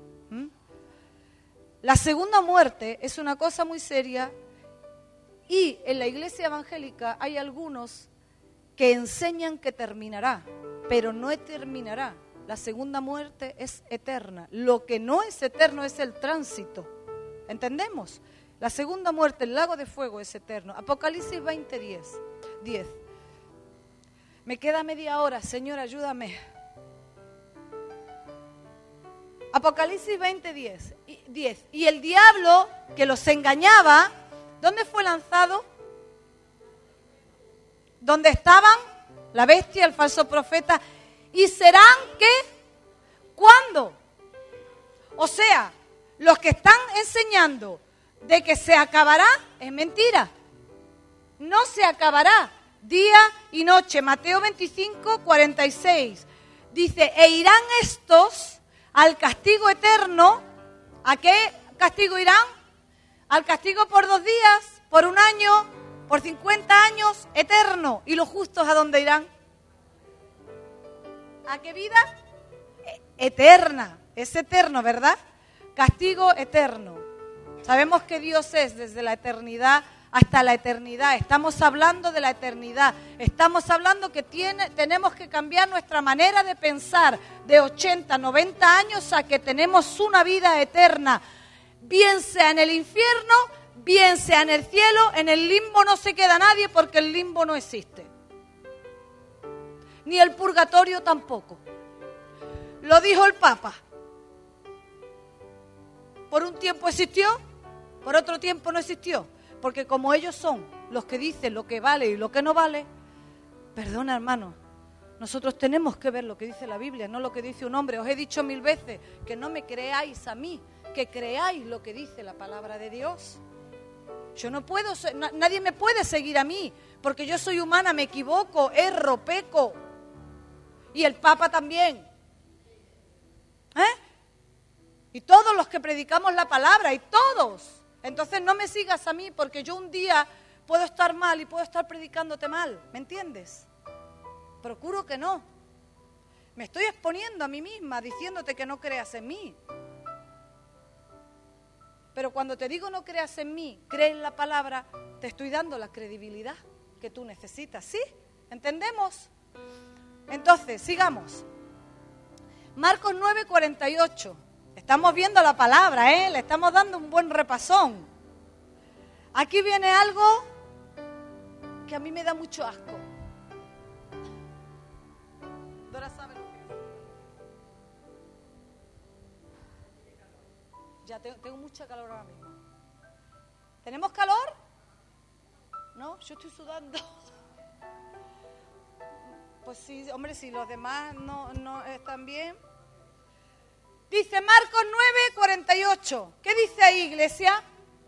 La segunda muerte es una cosa muy seria y en la iglesia evangélica hay algunos que enseñan que terminará, pero no terminará. La segunda muerte es eterna. Lo que no es eterno es el tránsito. ¿Entendemos? La segunda muerte, el lago de fuego, es eterno. Apocalipsis 20:10. Me queda media hora, Señor, ayúdame. Apocalipsis 20:10. Y el diablo que los engañaba, ¿dónde fue lanzado? ¿Dónde estaban? La bestia, el falso profeta. ¿Y serán qué? ¿Cuándo? O sea, los que están enseñando de que se acabará, es mentira. No se acabará día y noche. Mateo 25:46 dice, e irán estos al castigo eterno. ¿A qué castigo irán? Al castigo por 2 días, por 1 año, por 50 años, eterno. ¿Y los justos a dónde irán? ¿A qué vida? Eterna. Es eterno, ¿verdad? Castigo eterno. Sabemos que Dios es desde la eternidad hasta la eternidad. Estamos hablando de la eternidad. Estamos hablando que tenemos que cambiar nuestra manera de pensar de 80, 90 años a que tenemos una vida eterna. Bien sea en el infierno, bien sea en el cielo. En el limbo no se queda nadie porque el limbo no existe. Ni el purgatorio tampoco. Lo dijo el Papa. Por un tiempo existió, por otro tiempo no existió. Porque como ellos son los que dicen lo que vale y lo que no vale, perdona hermano, nosotros tenemos que ver lo que dice la Biblia, no lo que dice un hombre. Os he dicho 1000 veces que no me creáis a mí, que creáis lo que dice la palabra de Dios. Yo no puedo, nadie me puede seguir a mí, porque yo soy humana, me equivoco, erro, peco. Y el Papa también. Y todos los que predicamos la palabra, y todos. Entonces no me sigas a mí, porque yo un día puedo estar mal y puedo estar predicándote mal, ¿me entiendes? Procuro que no. Me estoy exponiendo a mí misma, diciéndote que no creas en mí. Pero cuando te digo no creas en mí, cree en la palabra, te estoy dando la credibilidad que tú necesitas, ¿sí? ¿Entendemos? Entonces, sigamos. Marcos 9:48. Estamos viendo la palabra, le estamos dando un buen repasón. Aquí viene algo que a mí me da mucho asco. Dora sabe lo que es. Ya tengo mucha calor ahora mismo. ¿Tenemos calor? ¿No? Yo estoy sudando. Pues sí, hombre, si los demás no están bien. Dice Marcos 9:48. ¿Qué dice ahí, iglesia?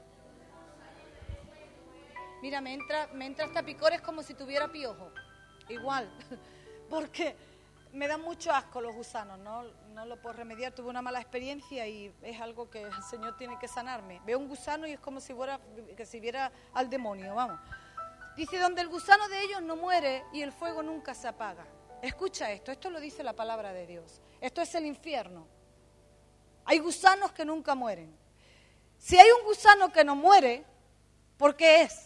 Mira, me entra hasta picores como si tuviera piojo. Igual. Porque me dan mucho asco los gusanos. No lo puedo remediar. Tuve una mala experiencia y es algo que el Señor tiene que sanarme. Veo un gusano y es como si viera al demonio, vamos. Dice, donde el gusano de ellos no muere y el fuego nunca se apaga. Escucha esto lo dice la palabra de Dios. Esto es el infierno. Hay gusanos que nunca mueren. Si hay un gusano que no muere, ¿por qué es?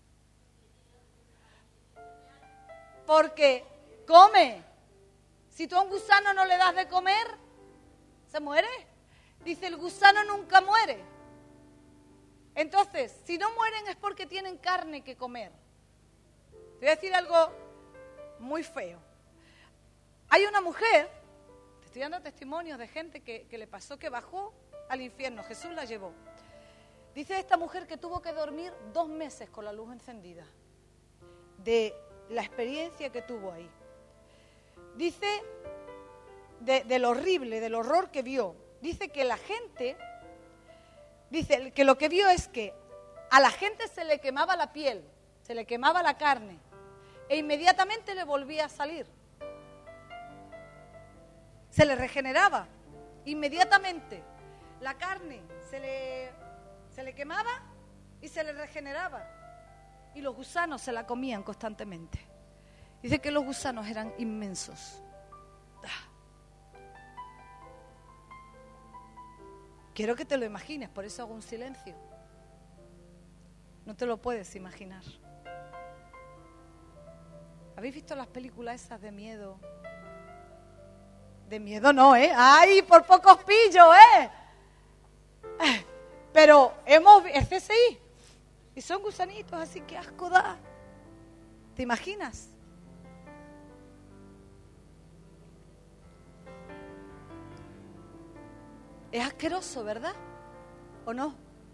Porque come. Si tú a un gusano no le das de comer, ¿se muere? Dice, el gusano nunca muere. Entonces, si no mueren es porque tienen carne que comer. Te voy a decir algo muy feo. Hay una mujer, te estoy dando testimonios de gente que le pasó que bajó al infierno, Jesús la llevó. Dice esta mujer que tuvo que dormir 2 meses con la luz encendida, de la experiencia que tuvo ahí. Dice de lo horrible, del horror que vio. Dice que la gente, dice que lo que vio es que a la gente se le quemaba la piel, se le quemaba la carne e inmediatamente le volvía a salir. Se le regeneraba inmediatamente. La carne se le quemaba y se le regeneraba. y los gusanos se la comían constantemente. Dice que los gusanos eran inmensos. Quiero que te lo imagines, por eso hago un silencio. No te lo puedes imaginar. ¿Habéis visto las películas esas de miedo? De miedo no, ¿eh? ¡Ay, por poco os pillo, Pero es CSI. Y son gusanitos, así que asco da. ¿Te imaginas? Es asqueroso, ¿verdad? ¿O no?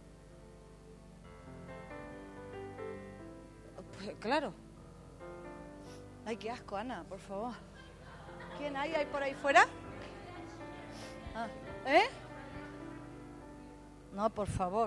Pues claro. Ay, qué asco, Ana, por favor. ¿Quién hay por ahí fuera? No, por favor.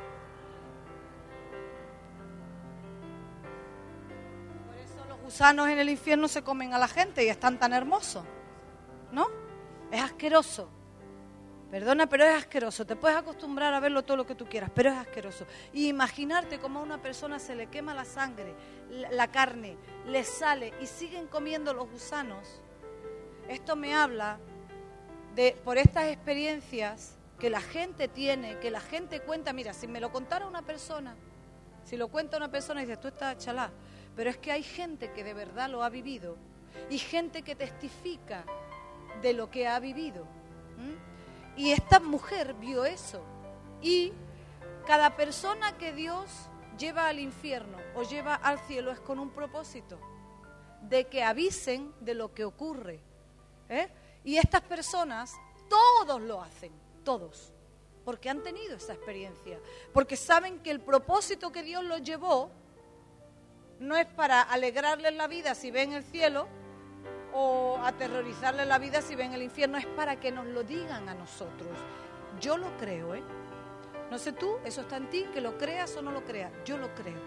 Por eso los gusanos en el infierno se comen a la gente y están tan hermosos, ¿no? Es asqueroso. Perdona, pero es asqueroso. Te puedes acostumbrar a verlo todo lo que tú quieras, pero es asqueroso. Y imaginarte cómo a una persona se le quema la sangre, la carne, le sale y siguen comiendo los gusanos. Esto me habla por estas experiencias que la gente tiene, que la gente cuenta. Mira, si me lo contara una persona, si lo cuenta una persona, dices, tú estás chalá. Pero es que hay gente que de verdad lo ha vivido y gente que testifica de lo que ha vivido. Y esta mujer vio eso. Y cada persona que Dios lleva al infierno o lleva al cielo es con un propósito, de que avisen de lo que ocurre. Y estas personas, todos lo hacen, todos, porque han tenido esa experiencia, porque saben que el propósito que Dios los llevó no es para alegrarles la vida si ven el cielo, o aterrorizarles la vida si ven el infierno, es para que nos lo digan a nosotros. Yo lo creo, No sé tú, eso está en ti, que lo creas o no lo creas. Yo lo creo.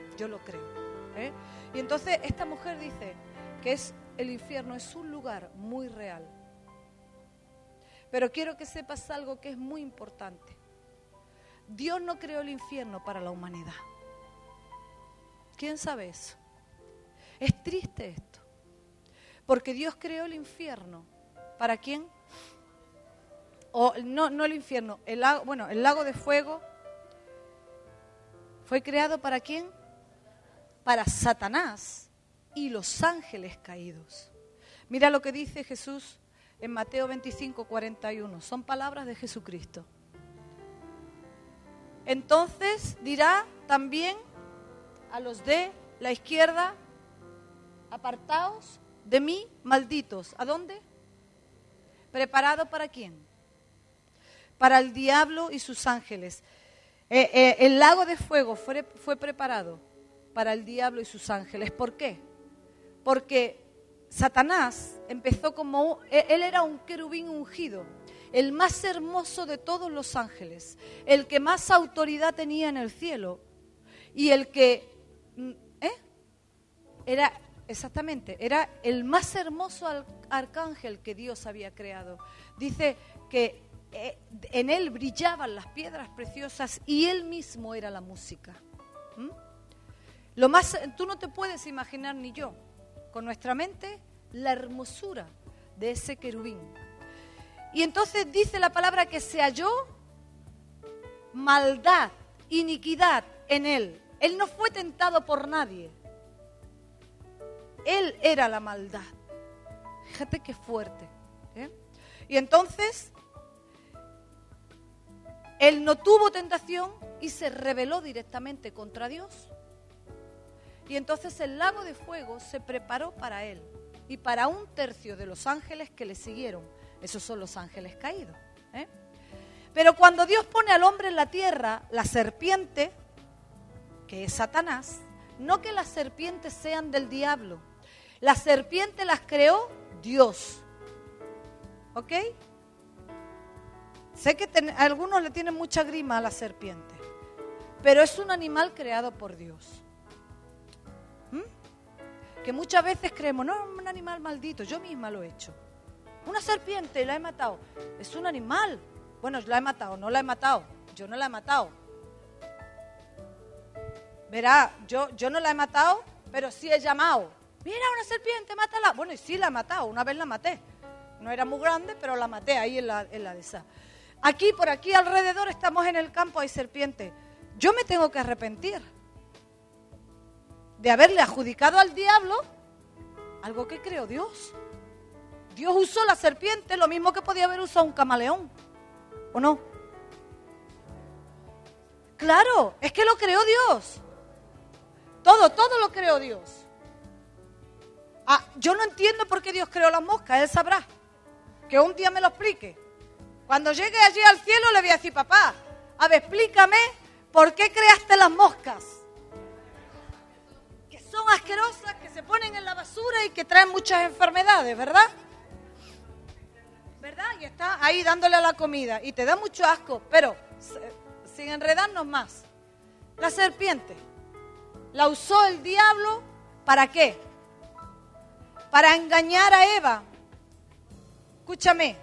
Y entonces esta mujer dice que el infierno es un lugar muy real. Pero quiero que sepas algo que es muy importante. Dios no creó el infierno para la humanidad. ¿Quién sabe eso? Es triste esto. Porque Dios creó el infierno. ¿Para quién? No el infierno. El lago de fuego fue creado ¿para quién? Para Satanás y los ángeles caídos. Mira lo que dice Jesús en Mateo 25:41. Son palabras de Jesucristo. Entonces dirá también a los de la izquierda, apartaos de mí, malditos. ¿A dónde? ¿Preparado para quién? Para el diablo y sus ángeles. El lago de fuego fue preparado para el diablo y sus ángeles. ¿Por qué? Porque Satanás empezó él era un querubín ungido, el más hermoso de todos los ángeles, el que más autoridad tenía en el cielo y el que era el más hermoso arcángel que Dios había creado. Dice que en él brillaban las piedras preciosas y él mismo era la música. Tú no te puedes imaginar, ni yo, con nuestra mente, la hermosura de ese querubín. Y entonces dice la palabra que se halló maldad, iniquidad en él. Él no fue tentado por nadie. Él era la maldad. Fíjate qué fuerte. Y entonces, él no tuvo tentación y se rebeló directamente contra Dios. Y entonces el lago de fuego se preparó para él y para 1/3 de los ángeles que le siguieron. Esos son los ángeles caídos. Pero cuando Dios pone al hombre en la tierra, la serpiente, que es Satanás, no que las serpientes sean del diablo. Las serpientes las creó Dios. ¿Ok? Sé que a algunos le tienen mucha grima a la serpiente, pero es un animal creado por Dios. Que muchas veces creemos, no, es un animal maldito, yo misma lo he hecho. Una serpiente, la he matado. Es un animal. Bueno, la he matado, no la he matado. Yo no la he matado. Verá, yo no la he matado, pero sí he llamado. Mira, una serpiente, mátala. Bueno, y sí la he matado, una vez la maté. No era muy grande, pero la maté ahí en la de esa. Aquí, por aquí alrededor, estamos en el campo, hay serpientes. Yo me tengo que arrepentir de haberle adjudicado al diablo algo que creó Dios. Dios usó la serpiente, lo mismo que podía haber usado un camaleón, ¿o no? Claro, es que lo creó Dios. Todo lo creó Dios. Yo no entiendo por qué Dios creó las moscas, Él sabrá. Que un día me lo explique. Cuando llegue allí al cielo le voy a decir, papá, a ver, explícame por qué creaste las moscas. Que son asquerosas, que se ponen en la basura y que traen muchas enfermedades, ¿verdad? ¿Verdad? Y está ahí dándole a la comida y te da mucho asco, pero sin enredarnos más. La serpiente la usó el diablo, ¿para qué? Para engañar a Eva. Escúchame.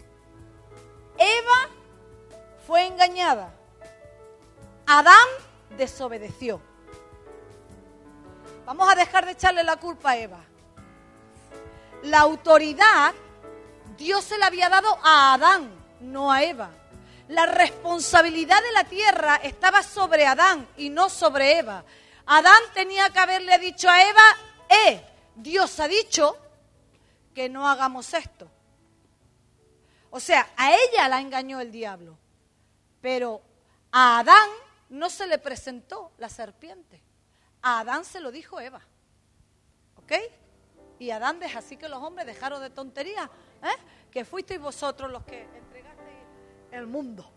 Eva fue engañada. Adán desobedeció. Vamos a dejar de echarle la culpa a Eva. La autoridad Dios se la había dado a Adán, no a Eva. La responsabilidad de la tierra estaba sobre Adán y no sobre Eva. Adán tenía que haberle dicho a Eva, Dios ha dicho que no hagamos esto. O sea, a ella la engañó el diablo, pero a Adán no se le presentó la serpiente. A Adán se lo dijo Eva. ¿Ok? Y Adán deja así que los hombres dejaron de tonterías, que fuisteis vosotros los que entregasteis el mundo.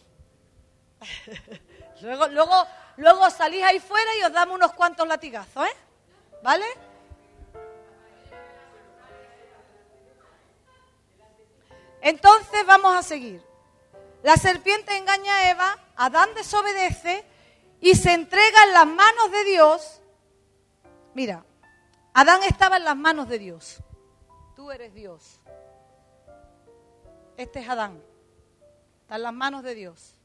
luego salís ahí fuera y os damos unos cuantos latigazos, ¿vale? Entonces vamos a seguir. La serpiente engaña a Eva, Adán desobedece y se entrega en las manos de Dios. Mira, Adán estaba en las manos de Dios. Tú eres Dios. Este es Adán. Está en las manos de Dios.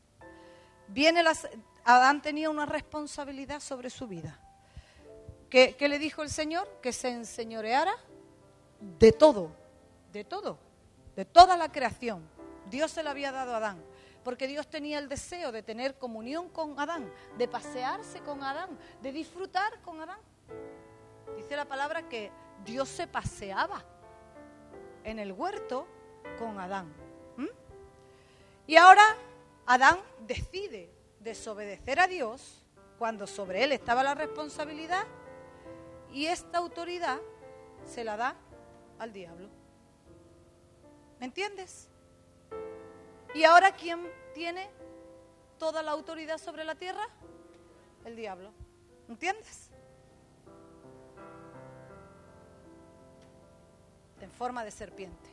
Adán tenía una responsabilidad sobre su vida. ¿Qué le dijo el Señor? Que se enseñoreara de todo, de toda la creación. Dios se la había dado a Adán, porque Dios tenía el deseo de tener comunión con Adán, de pasearse con Adán, de disfrutar con Adán. Dice la palabra que Dios se paseaba en el huerto con Adán. Y ahora Adán decide desobedecer a Dios cuando sobre él estaba la responsabilidad y esta autoridad se la da al diablo. ¿Me entiendes? ¿Y ahora quién tiene toda la autoridad sobre la tierra? El diablo. ¿Entiendes? En forma de serpiente.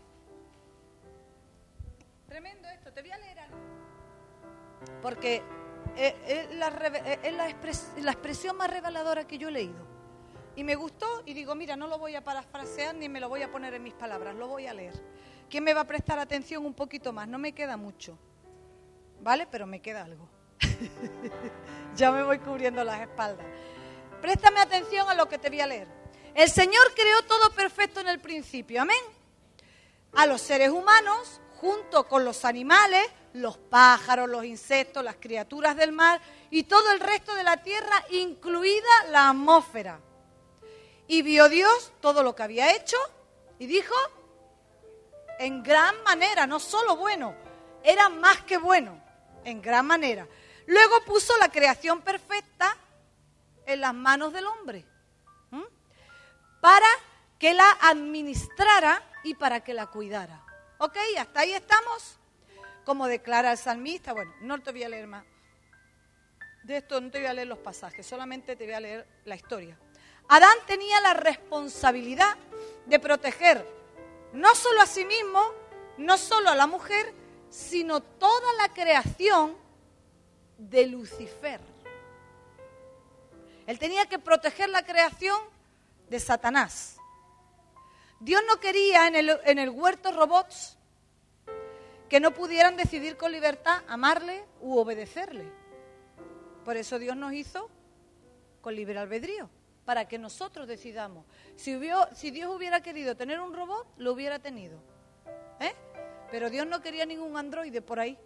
Tremendo esto. Te voy a leer algo. Porque es la expresión más reveladora que yo he leído. Y me gustó y digo, mira, no lo voy a parafrasear ni me lo voy a poner en mis palabras, lo voy a leer. ¿Quién me va a prestar atención un poquito más? No me queda mucho, ¿vale? Pero me queda algo. Ya me voy cubriendo las espaldas. Préstame atención a lo que te voy a leer. El Señor creó todo perfecto en el principio, amén. A los seres humanos, junto con los animales, los pájaros, los insectos, las criaturas del mar y todo el resto de la tierra, incluida la atmósfera. Y vio Dios todo lo que había hecho y dijo, en gran manera, no solo bueno, era más que bueno, en gran manera. Luego puso la creación perfecta en las manos del hombre, para que la administrara y para que la cuidara. ¿Ok? ¿Hasta ahí estamos? Como declara el salmista, bueno, no te voy a leer más. De esto no te voy a leer los pasajes, solamente te voy a leer la historia. Adán tenía la responsabilidad de proteger no solo a sí mismo, no solo a la mujer, sino toda la creación de Lucifer. Él tenía que proteger la creación de Satanás. Dios no quería en el huerto robots que no pudieran decidir con libertad amarle u obedecerle. Por eso Dios nos hizo con libre albedrío, para que nosotros decidamos. Si Dios hubiera querido tener un robot, lo hubiera tenido. Pero Dios no quería ningún androide por ahí.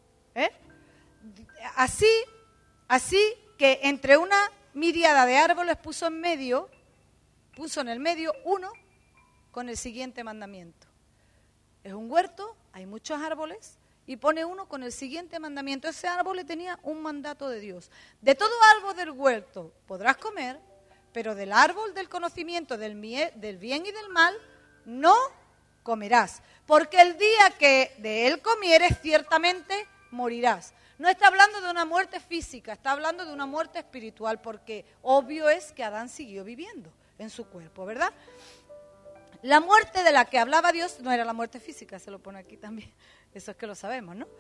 Así que entre una miriada de árboles puso en el medio uno con el siguiente mandamiento. Es un huerto, hay muchos árboles, y pone uno con el siguiente mandamiento. Ese árbol le tenía un mandato de Dios. De todo árbol del huerto podrás comer, pero del árbol del conocimiento del bien y del mal no comerás, porque el día que de él comieres ciertamente morirás. No está hablando de una muerte física, está hablando de una muerte espiritual, porque obvio es que Adán siguió viviendo en su cuerpo, ¿verdad? La muerte de la que hablaba Dios no era la muerte física, se lo pone aquí también, eso es que lo sabemos, ¿no?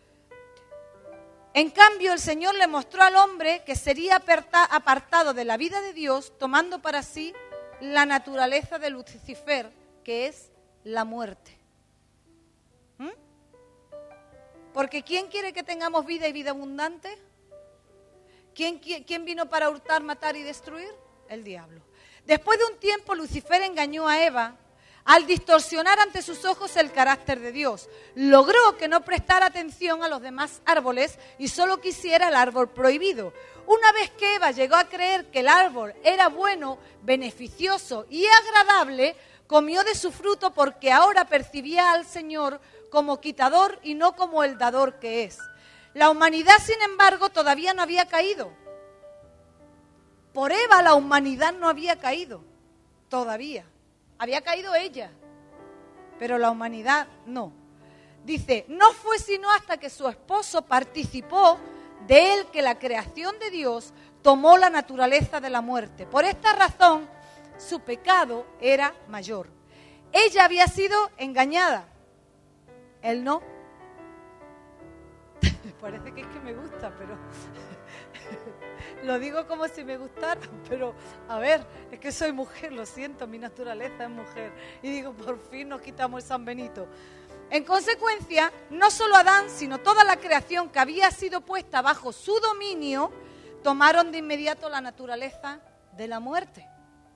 En cambio, el Señor le mostró al hombre que sería apartado de la vida de Dios, tomando para sí la naturaleza de Lucifer, que es la muerte. Porque ¿quién quiere que tengamos vida y vida abundante? ¿Quién vino para hurtar, matar y destruir? El diablo. Después de un tiempo, Lucifer engañó a Eva al distorsionar ante sus ojos el carácter de Dios. Logró que no prestara atención a los demás árboles y solo quisiera el árbol prohibido. Una vez que Eva llegó a creer que el árbol era bueno, beneficioso y agradable, comió de su fruto porque ahora percibía al Señor como quitador y no como el dador que es. La humanidad, sin embargo, todavía no había caído. Por Eva la humanidad no había caído, todavía. Había caído ella, pero la humanidad no. Dice, no fue sino hasta que su esposo participó de él que la creación de Dios tomó la naturaleza de la muerte. Por esta razón, su pecado era mayor. Ella había sido engañada, él no. Parece que es que me gusta, pero lo digo como si me gustara, pero a ver, es que soy mujer, lo siento, mi naturaleza es mujer. Y digo, por fin nos quitamos el San Benito. En consecuencia, no solo Adán, sino toda la creación que había sido puesta bajo su dominio, tomaron de inmediato la naturaleza de la muerte.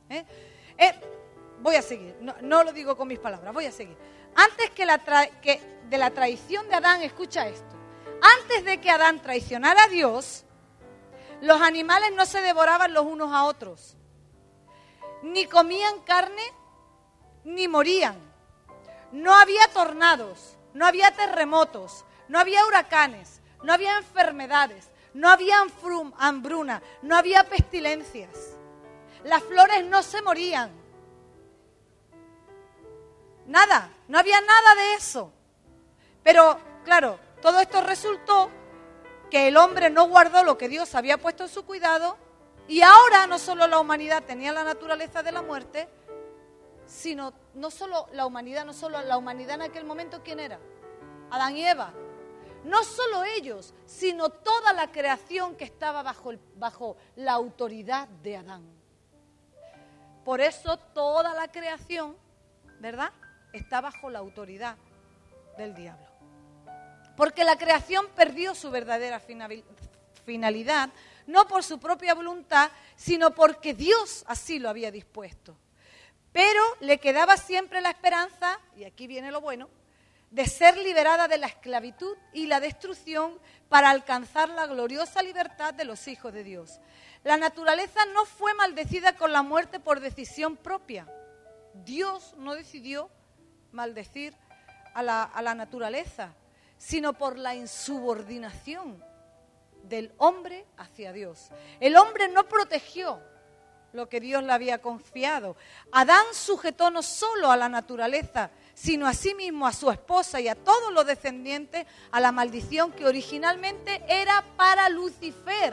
Voy a seguir, no lo digo con mis palabras, voy a seguir. Antes de la traición de Adán, escucha esto. Antes de que Adán traicionara a Dios, los animales no se devoraban los unos a otros, ni comían carne, ni morían. No había tornados, no había terremotos, no había huracanes, no había enfermedades, no había hambruna, no había pestilencias. Las flores no se morían. Nada, no había nada de eso. Pero, claro, todo esto resultó que el hombre no guardó lo que Dios había puesto en su cuidado y ahora no solo la humanidad tenía la naturaleza de la muerte, sino no solo la humanidad en aquel momento, ¿quién era? Adán y Eva. No solo ellos, sino toda la creación que estaba bajo la autoridad de Adán. Por eso toda la creación, ¿verdad?, está bajo la autoridad del diablo. Porque la creación perdió su verdadera finalidad, no por su propia voluntad, sino porque Dios así lo había dispuesto. Pero le quedaba siempre la esperanza, y aquí viene lo bueno, de ser liberada de la esclavitud y la destrucción para alcanzar la gloriosa libertad de los hijos de Dios. La naturaleza no fue maldecida con la muerte por decisión propia. Dios no decidió maldecir a la naturaleza, sino por la insubordinación del hombre hacia Dios. El hombre no protegió lo que Dios le había confiado. Adán sujetó no solo a la naturaleza, sino a sí mismo, a su esposa y a todos los descendientes, a la maldición que originalmente era para Lucifer.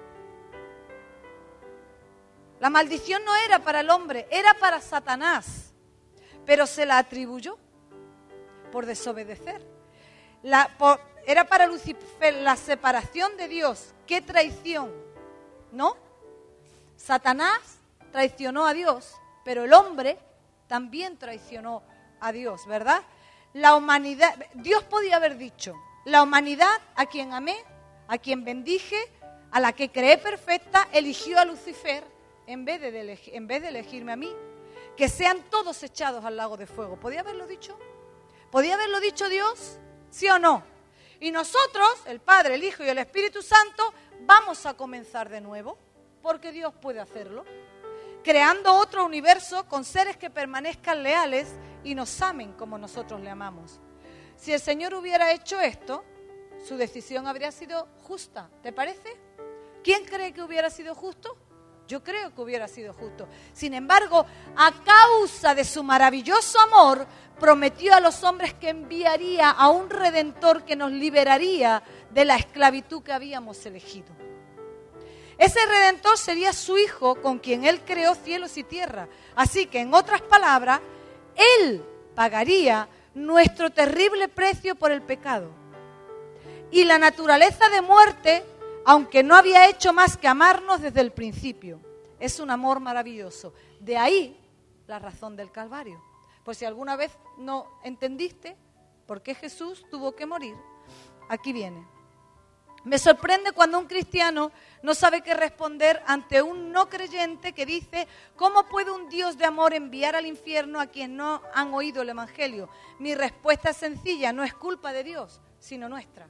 La maldición no era para el hombre, era para Satanás, pero se la atribuyó por desobedecer. Era para Lucifer la separación de Dios. ¡Qué traición! ¿No? Satanás traicionó a Dios, pero el hombre también traicionó a Dios, ¿verdad? La humanidad, Dios podía haber dicho, la humanidad a quien amé, a quien bendije, a la que cree perfecta, eligió a Lucifer en vez de elegirme a mí. Que sean todos echados al lago de fuego. ¿Podía haberlo dicho? ¿Podía haberlo dicho Dios? ¿Sí o no? Y nosotros, el Padre, el Hijo y el Espíritu Santo, vamos a comenzar de nuevo, porque Dios puede hacerlo, creando otro universo con seres que permanezcan leales y nos amen como nosotros le amamos. Si el Señor hubiera hecho esto, su decisión habría sido justa. ¿Te parece? ¿Quién cree que hubiera sido justo? Yo creo que hubiera sido justo. Sin embargo, a causa de su maravilloso amor, prometió a los hombres que enviaría a un Redentor que nos liberaría de la esclavitud que habíamos elegido. Ese Redentor sería su Hijo, con quien Él creó cielos y tierra. Así que, en otras palabras, Él pagaría nuestro terrible precio por el pecado. Y la naturaleza de muerte, aunque no había hecho más que amarnos desde el principio. Es un amor maravilloso. De ahí la razón del Calvario. Pues si alguna vez no entendiste por qué Jesús tuvo que morir, aquí viene. Me sorprende cuando un cristiano no sabe qué responder ante un no creyente que dice: ¿cómo puede un Dios de amor enviar al infierno a quienes no han oído el Evangelio? Mi respuesta es sencilla: no es culpa de Dios, sino nuestra.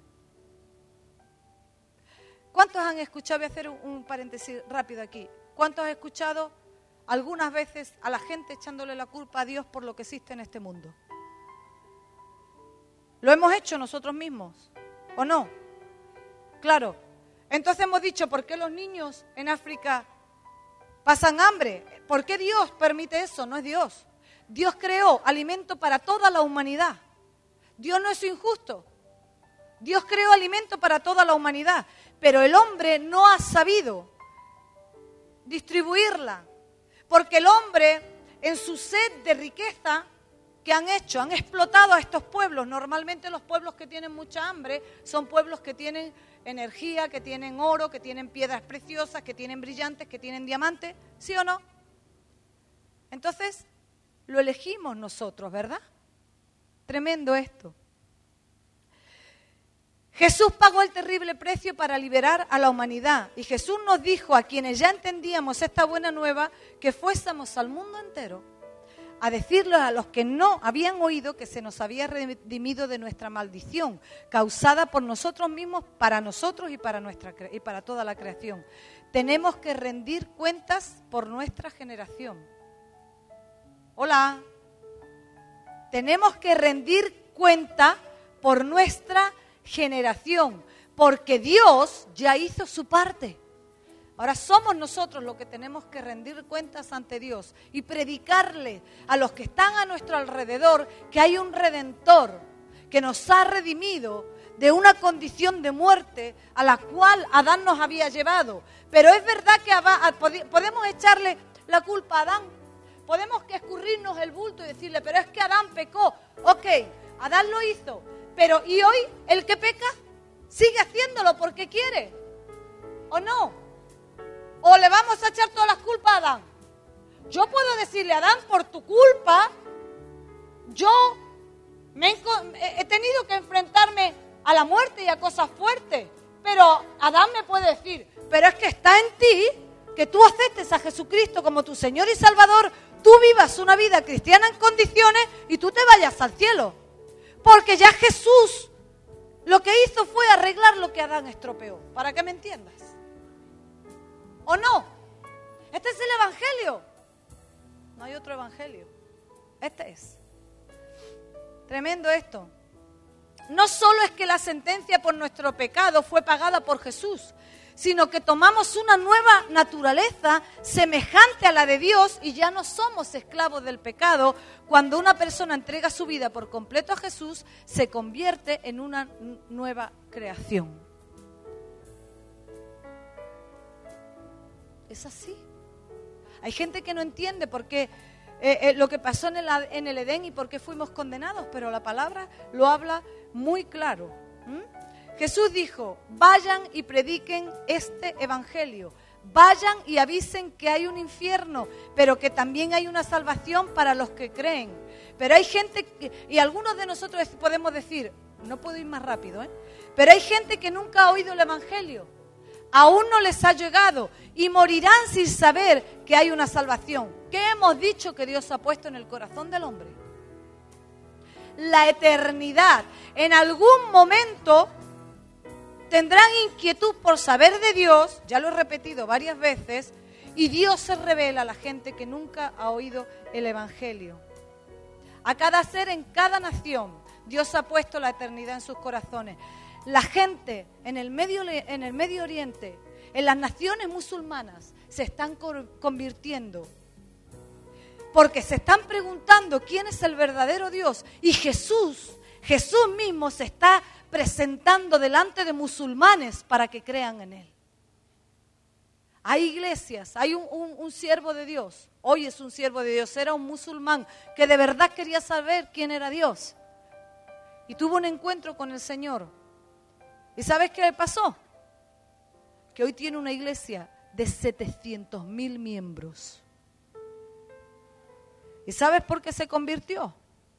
¿Cuántos han escuchado? Voy a hacer un paréntesis rápido aquí. ¿Cuántos han escuchado algunas veces a la gente echándole la culpa a Dios por lo que existe en este mundo? ¿Lo hemos hecho nosotros mismos o no? Claro. Entonces hemos dicho: ¿por qué los niños en África pasan hambre? ¿Por qué Dios permite eso? No es Dios. Dios creó alimento para toda la humanidad. Dios no es injusto. Dios creó alimento para toda la humanidad, pero el hombre no ha sabido distribuirla, porque el hombre, en su sed de riqueza, ¿qué han hecho? Han explotado a estos pueblos. Normalmente los pueblos que tienen mucha hambre son pueblos que tienen energía, que tienen oro, que tienen piedras preciosas, que tienen brillantes, que tienen diamantes, ¿sí o no? Entonces, lo elegimos nosotros, ¿verdad? Tremendo esto. Jesús pagó el terrible precio para liberar a la humanidad. Y Jesús nos dijo a quienes ya entendíamos esta buena nueva que fuésemos al mundo entero a decirles a los que no habían oído que se nos había redimido de nuestra maldición, causada por nosotros mismos, para nosotros y para toda la creación. Tenemos que rendir cuentas por nuestra generación. Hola. Tenemos que rendir cuenta por nuestra generación, porque Dios ya hizo su parte. Ahora somos nosotros los que tenemos que rendir cuentas ante Dios y predicarle a los que están a nuestro alrededor que hay un Redentor que nos ha redimido de una condición de muerte a la cual Adán nos había llevado. Pero es verdad que podemos echarle la culpa a Adán, podemos que escurrirnos el bulto y decirle: pero es que Adán pecó. Ok, Adán lo hizo. Pero ¿y hoy el que peca sigue haciéndolo porque quiere? ¿O no? ¿O le vamos a echar todas las culpas a Adán? Yo puedo decirle: Adán, por tu culpa, yo he tenido que enfrentarme a la muerte y a cosas fuertes. Pero Adán me puede decir: pero es que está en ti que tú aceptes a Jesucristo como tu Señor y Salvador, tú vivas una vida cristiana en condiciones y tú te vayas al cielo. Porque ya Jesús lo que hizo fue arreglar lo que Adán estropeó. ¿Para que me entiendas? ¿O no? Este es el Evangelio. No hay otro Evangelio. Este es. Tremendo esto. No solo es que la sentencia por nuestro pecado fue pagada por Jesús, sino que tomamos una nueva naturaleza semejante a la de Dios y ya no somos esclavos del pecado. Cuando una persona entrega su vida por completo a Jesús, se convierte en una nueva creación. Es así. Hay gente que no entiende por qué lo que pasó en el Edén y por qué fuimos condenados, pero la palabra lo habla muy claro. Jesús dijo: vayan y prediquen este evangelio, vayan y avisen que hay un infierno, pero que también hay una salvación para los que creen. Pero hay gente, y algunos de nosotros podemos decir, no puedo ir más rápido, pero hay gente que nunca ha oído el evangelio. aún no les ha llegado y morirán sin saber que hay una salvación. ¿Qué hemos dicho que Dios ha puesto en el corazón del hombre? La eternidad. En algún momento tendrán inquietud por saber de Dios, ya lo he repetido varias veces, y Dios se revela a la gente que nunca ha oído el Evangelio. A cada ser en cada nación, Dios ha puesto la eternidad en sus corazones. La gente en el Medio Oriente, en las naciones musulmanas, se están convirtiendo. Porque se están preguntando quién es el verdadero Dios. Y Jesús mismo se está presentando delante de musulmanes para que crean en Él. Hay iglesias, hay un siervo de Dios. Hoy es un siervo de Dios, era un musulmán que de verdad quería saber quién era Dios. Y tuvo un encuentro con el Señor. ¿Y sabes qué le pasó? Que hoy tiene una iglesia de 700.000 miembros. ¿Y sabes por qué se convirtió?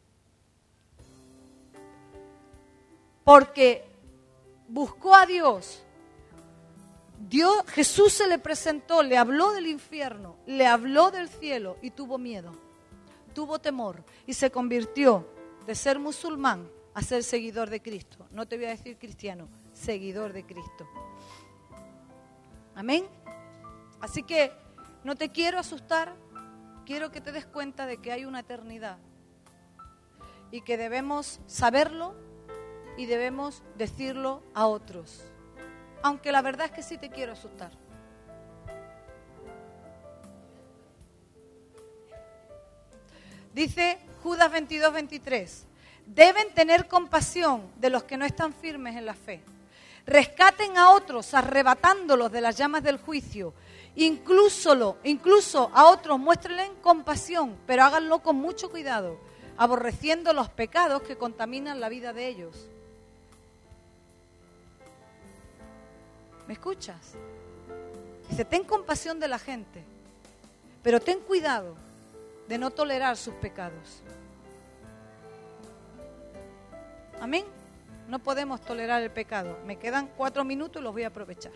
Porque buscó a Dios. Jesús se le presentó, le habló del infierno, le habló del cielo y tuvo miedo, tuvo temor y se convirtió de ser musulmán a ser seguidor de Cristo. No te voy a decir cristiano, seguidor de Cristo. Amén. Así que no te quiero asustar, quiero que te des cuenta de que hay una eternidad y que debemos saberlo y debemos decirlo a otros. Aunque la verdad es que sí te quiero asustar. Dice Judas 22:23, deben tener compasión de los que no están firmes en la fe. Rescaten a otros arrebatándolos de las llamas del juicio. Incluso a otros muéstrenle compasión, pero háganlo con mucho cuidado, aborreciendo los pecados que contaminan la vida de ellos. ¿Me escuchas? Dice, ten compasión de la gente, pero ten cuidado de no tolerar sus pecados. Amén. No podemos tolerar el pecado. Me quedan 4 minutos y los voy a aprovechar.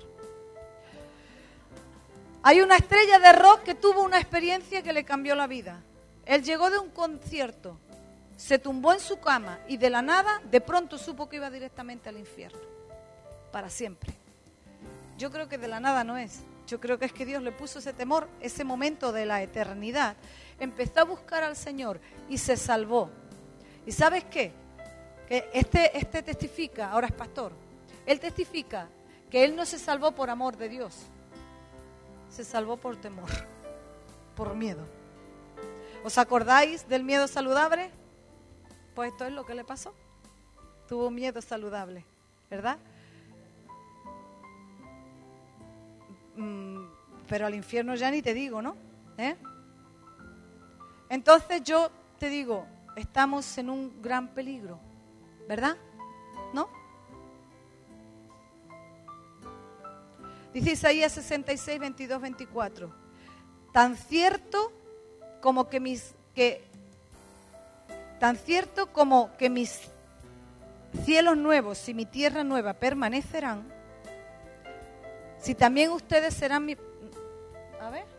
Hay una estrella de rock que tuvo una experiencia que le cambió la vida. Él llegó de un concierto, se tumbó en su cama y de la nada, de pronto supo que iba directamente al infierno. Para siempre. Yo creo que de la nada no es. Yo creo que es que Dios le puso ese temor, ese momento de la eternidad. Empezó a buscar al Señor y se salvó. ¿Y sabes qué? Que este testifica, ahora es pastor, él testifica que él no se salvó por amor de Dios. Se salvó por temor, por miedo. ¿Os acordáis del miedo saludable? Pues esto es lo que le pasó. Tuvo miedo saludable, ¿verdad? Pero al infierno ya ni te digo, ¿no? Entonces yo te digo, estamos en un gran peligro, ¿verdad? ¿No? Dice Isaías 66, 22, 24. Tan cierto como que mis cielos nuevos y mi tierra nueva permanecerán, si también ustedes serán mi... A ver.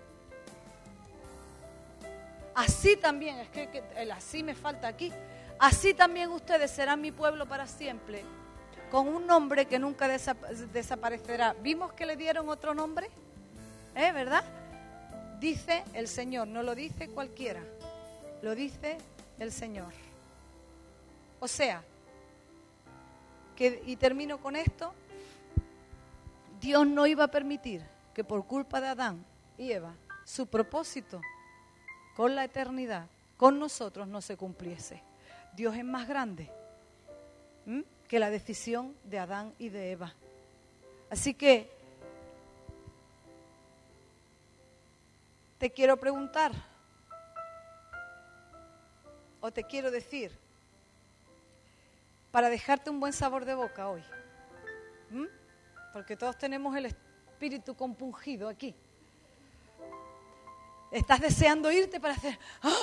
Así también, es que el así me falta aquí. Así también ustedes serán mi pueblo para siempre, con un nombre que nunca desaparecerá. ¿Vimos que le dieron otro nombre? ¿Verdad? Dice el Señor, no lo dice cualquiera, lo dice el Señor. O sea, y termino con esto, Dios no iba a permitir que por culpa de Adán y Eva, su propósito con la eternidad, con nosotros no se cumpliese. Dios es más grande que la decisión de Adán y de Eva. Así que te quiero preguntar, o te quiero decir, para dejarte un buen sabor de boca hoy, porque todos tenemos el espíritu compungido aquí. Estás deseando irte para hacer... ¡Oh!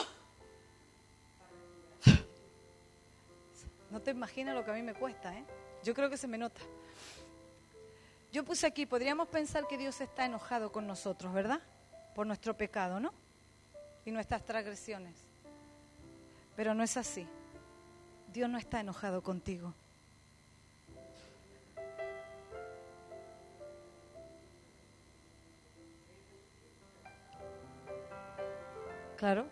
No te imaginas lo que a mí me cuesta, Yo creo que se me nota. Yo puse aquí, podríamos pensar que Dios está enojado con nosotros, ¿verdad? Por nuestro pecado, ¿no? Y nuestras transgresiones. Pero no es así. Dios no está enojado contigo. Claro.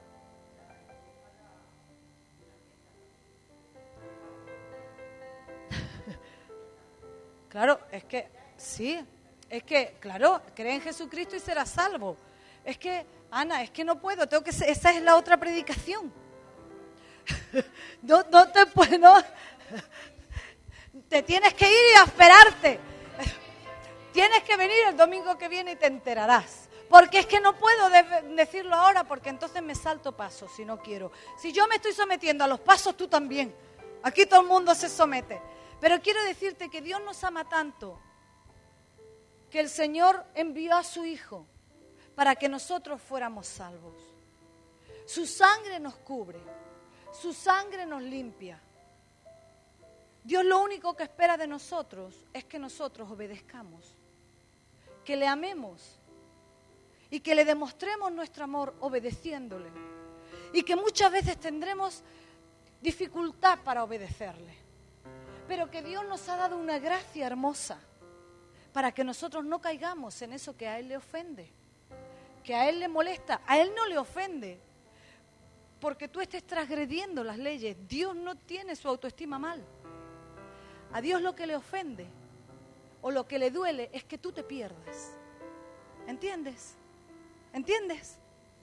Claro, es que, sí, es que, claro, cree en Jesucristo y serás salvo. Es que, Ana, es que no puedo, tengo que esa es la otra predicación. No te puedo, no. Te tienes que ir y a esperarte. Tienes que venir el domingo que viene y te enterarás. Porque es que no puedo decirlo ahora, porque entonces me salto pasos si no quiero. Si yo me estoy sometiendo a los pasos, tú también. Aquí todo el mundo se somete. Pero quiero decirte que Dios nos ama tanto que el Señor envió a su Hijo para que nosotros fuéramos salvos. Su sangre nos cubre, su sangre nos limpia. Dios lo único que espera de nosotros es que nosotros obedezcamos, que le amemos y que le demostremos nuestro amor obedeciéndole. Y que muchas veces tendremos dificultad para obedecerle. Pero que Dios nos ha dado una gracia hermosa para que nosotros no caigamos en eso que a Él le ofende, que a Él le molesta. A Él no le ofende porque tú estés transgrediendo las leyes. Dios no tiene su autoestima mal. A Dios lo que le ofende o lo que le duele es que tú te pierdas. ¿Entiendes? ¿Entiendes?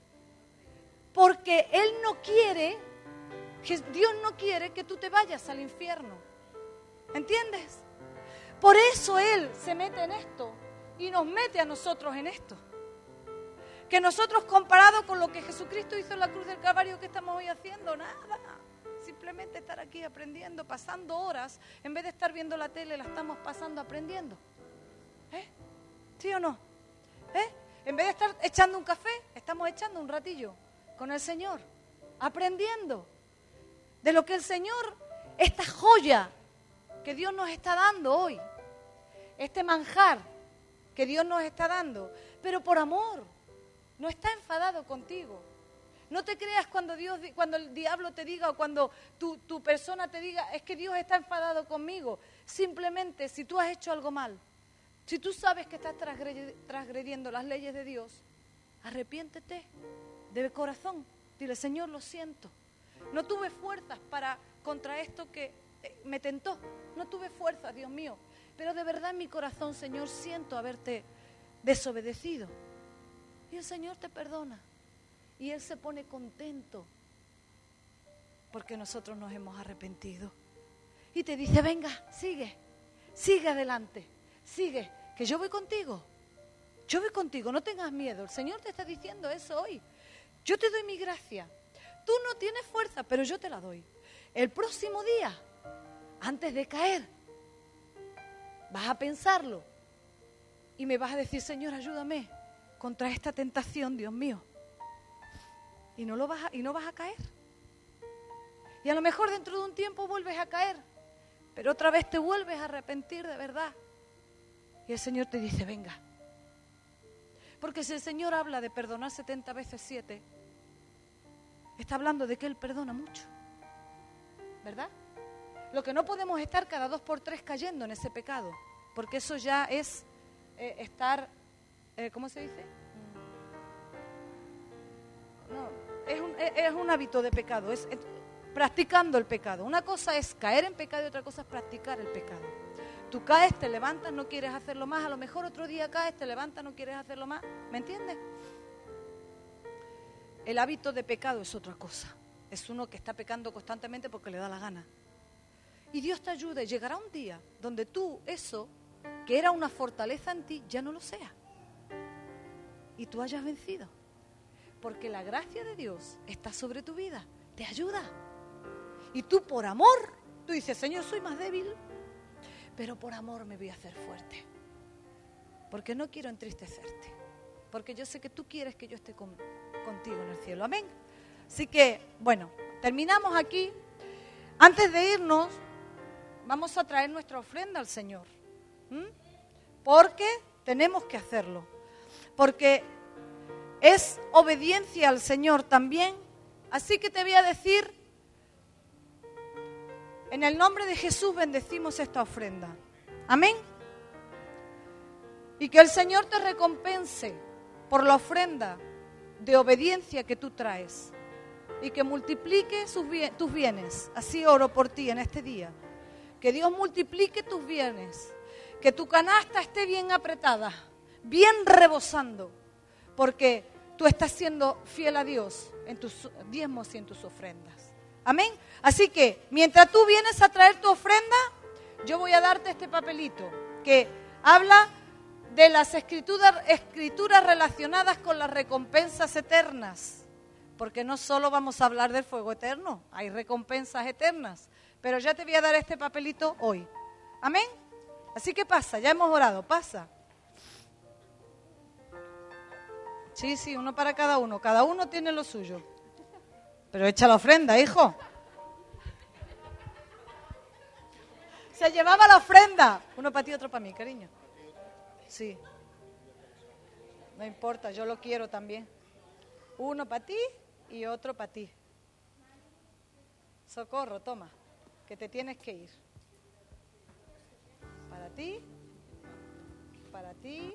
Porque Él no quiere, Dios no quiere que tú te vayas al infierno. ¿Entiendes? Por eso Él se mete en esto y nos mete a nosotros en esto. Que nosotros, comparado con lo que Jesucristo hizo en la cruz del Calvario, ¿qué estamos hoy haciendo? Nada. Simplemente estar aquí aprendiendo, pasando horas. En vez de estar viendo la tele, la estamos pasando aprendiendo. ¿Sí o no? En vez de estar echando un café, estamos echando un ratillo con el Señor, aprendiendo de lo que el Señor, esta joya que Dios nos está dando hoy, este manjar que Dios nos está dando, pero por amor, no está enfadado contigo. No te creas cuando el diablo te diga o cuando tu persona te diga, es que Dios está enfadado conmigo. Simplemente, si tú has hecho algo mal, si tú sabes que estás transgrediendo las leyes de Dios, arrepiéntete de corazón. Dile, Señor, lo siento. No tuve fuerzas contra esto que me tentó. No tuve fuerzas, Dios mío. Pero de verdad en mi corazón, Señor, siento haberte desobedecido. Y el Señor te perdona. Y Él se pone contento porque nosotros nos hemos arrepentido. Y te dice, venga, sigue adelante, sigue, que yo voy contigo, no tengas miedo. El Señor te está diciendo eso hoy. Yo te doy mi gracia. Tú no tienes fuerza, pero yo te la doy. El próximo día, antes de caer, vas a pensarlo y me vas a decir, Señor, ayúdame contra esta tentación, Dios mío. Y no vas a caer. Y a lo mejor dentro de un tiempo vuelves a caer, pero otra vez te vuelves a arrepentir de verdad. Y el Señor te dice, venga. Porque si el Señor habla de perdonar 70 veces 7, está hablando de que Él perdona mucho. ¿Verdad? Lo que no podemos estar cada 2 por 3 cayendo en ese pecado, porque eso ya es estar, ¿cómo se dice? No, es un hábito de pecado, es practicando el pecado. Una cosa es caer en pecado y otra cosa es practicar el pecado. Tú caes, te levantas, no quieres hacerlo más, a lo mejor otro día caes, te levantas, no quieres hacerlo más, ¿me entiendes? El hábito de pecado es otra cosa, es uno que está pecando constantemente porque le da la gana. Y Dios te ayude, llegará un día donde tú, eso que era una fortaleza en ti, ya no lo sea. Y tú hayas vencido. Porque la gracia de Dios está sobre tu vida, te ayuda. Y tú por amor, tú dices, Señor, soy más débil, pero por amor me voy a hacer fuerte. Porque no quiero entristecerte. Porque yo sé que tú quieres que yo esté contigo en el cielo. Amén. Así que, bueno, terminamos aquí. Antes de irnos, vamos a traer nuestra ofrenda al Señor. porque tenemos que hacerlo. Porque es obediencia al Señor también. Así que te voy a decir, en el nombre de Jesús bendecimos esta ofrenda. Amén. Y que el Señor te recompense por la ofrenda de obediencia que tú traes. Y que multiplique tus bienes. Así oro por ti en este día. Que Dios multiplique tus bienes. Que tu canasta esté bien apretada, bien rebosando. Porque tú estás siendo fiel a Dios en tus diezmos y en tus ofrendas. Amén. Así que mientras tú vienes a traer tu ofrenda, yo voy a darte este papelito que habla de las escrituras relacionadas con las recompensas eternas. Porque no solo vamos a hablar del fuego eterno, hay recompensas eternas. Pero ya te voy a dar este papelito hoy. Amén. Así que pasa, ya hemos orado, pasa. Sí, uno para cada uno tiene lo suyo. Pero echa la ofrenda, hijo. Se llevaba la ofrenda. Uno para ti, otro para mí, cariño. Sí. No importa, yo lo quiero también. Uno para ti y otro para ti. Socorro, toma, que te tienes que ir. Para ti, para ti,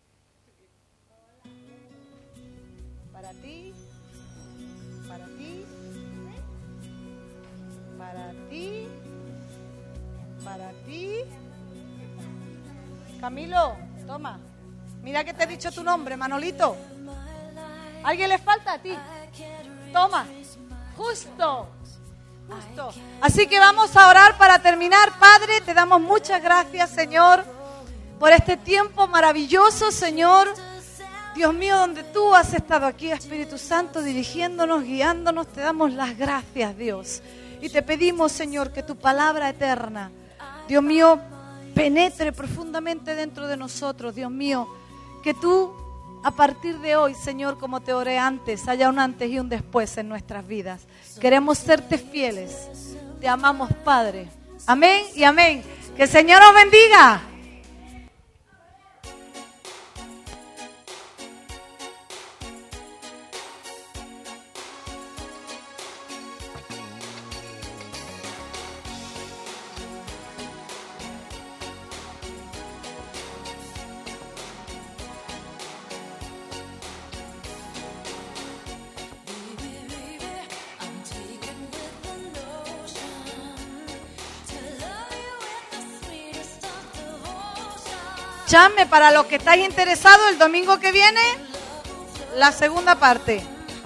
para ti, para ti, para ti, para ti. Camilo, toma. Mira que te he dicho tu nombre, Manolito. ¿Alguien le falta a ti? Toma. Justo. Así que vamos a orar para terminar. Padre, te damos muchas gracias, Señor, por este tiempo maravilloso, Señor. Dios mío, donde tú has estado aquí, Espíritu Santo, dirigiéndonos, guiándonos, te damos las gracias, Dios. Y te pedimos, Señor, que tu palabra eterna, Dios mío, penetre profundamente dentro de nosotros, Dios mío. Que tú, a partir de hoy, Señor, como te oré antes, haya un antes y un después en nuestras vidas. Queremos serte fieles. Te amamos, Padre. Amén y amén. Que el Señor os bendiga. Llame para los que estáis interesados el domingo que viene, la segunda parte.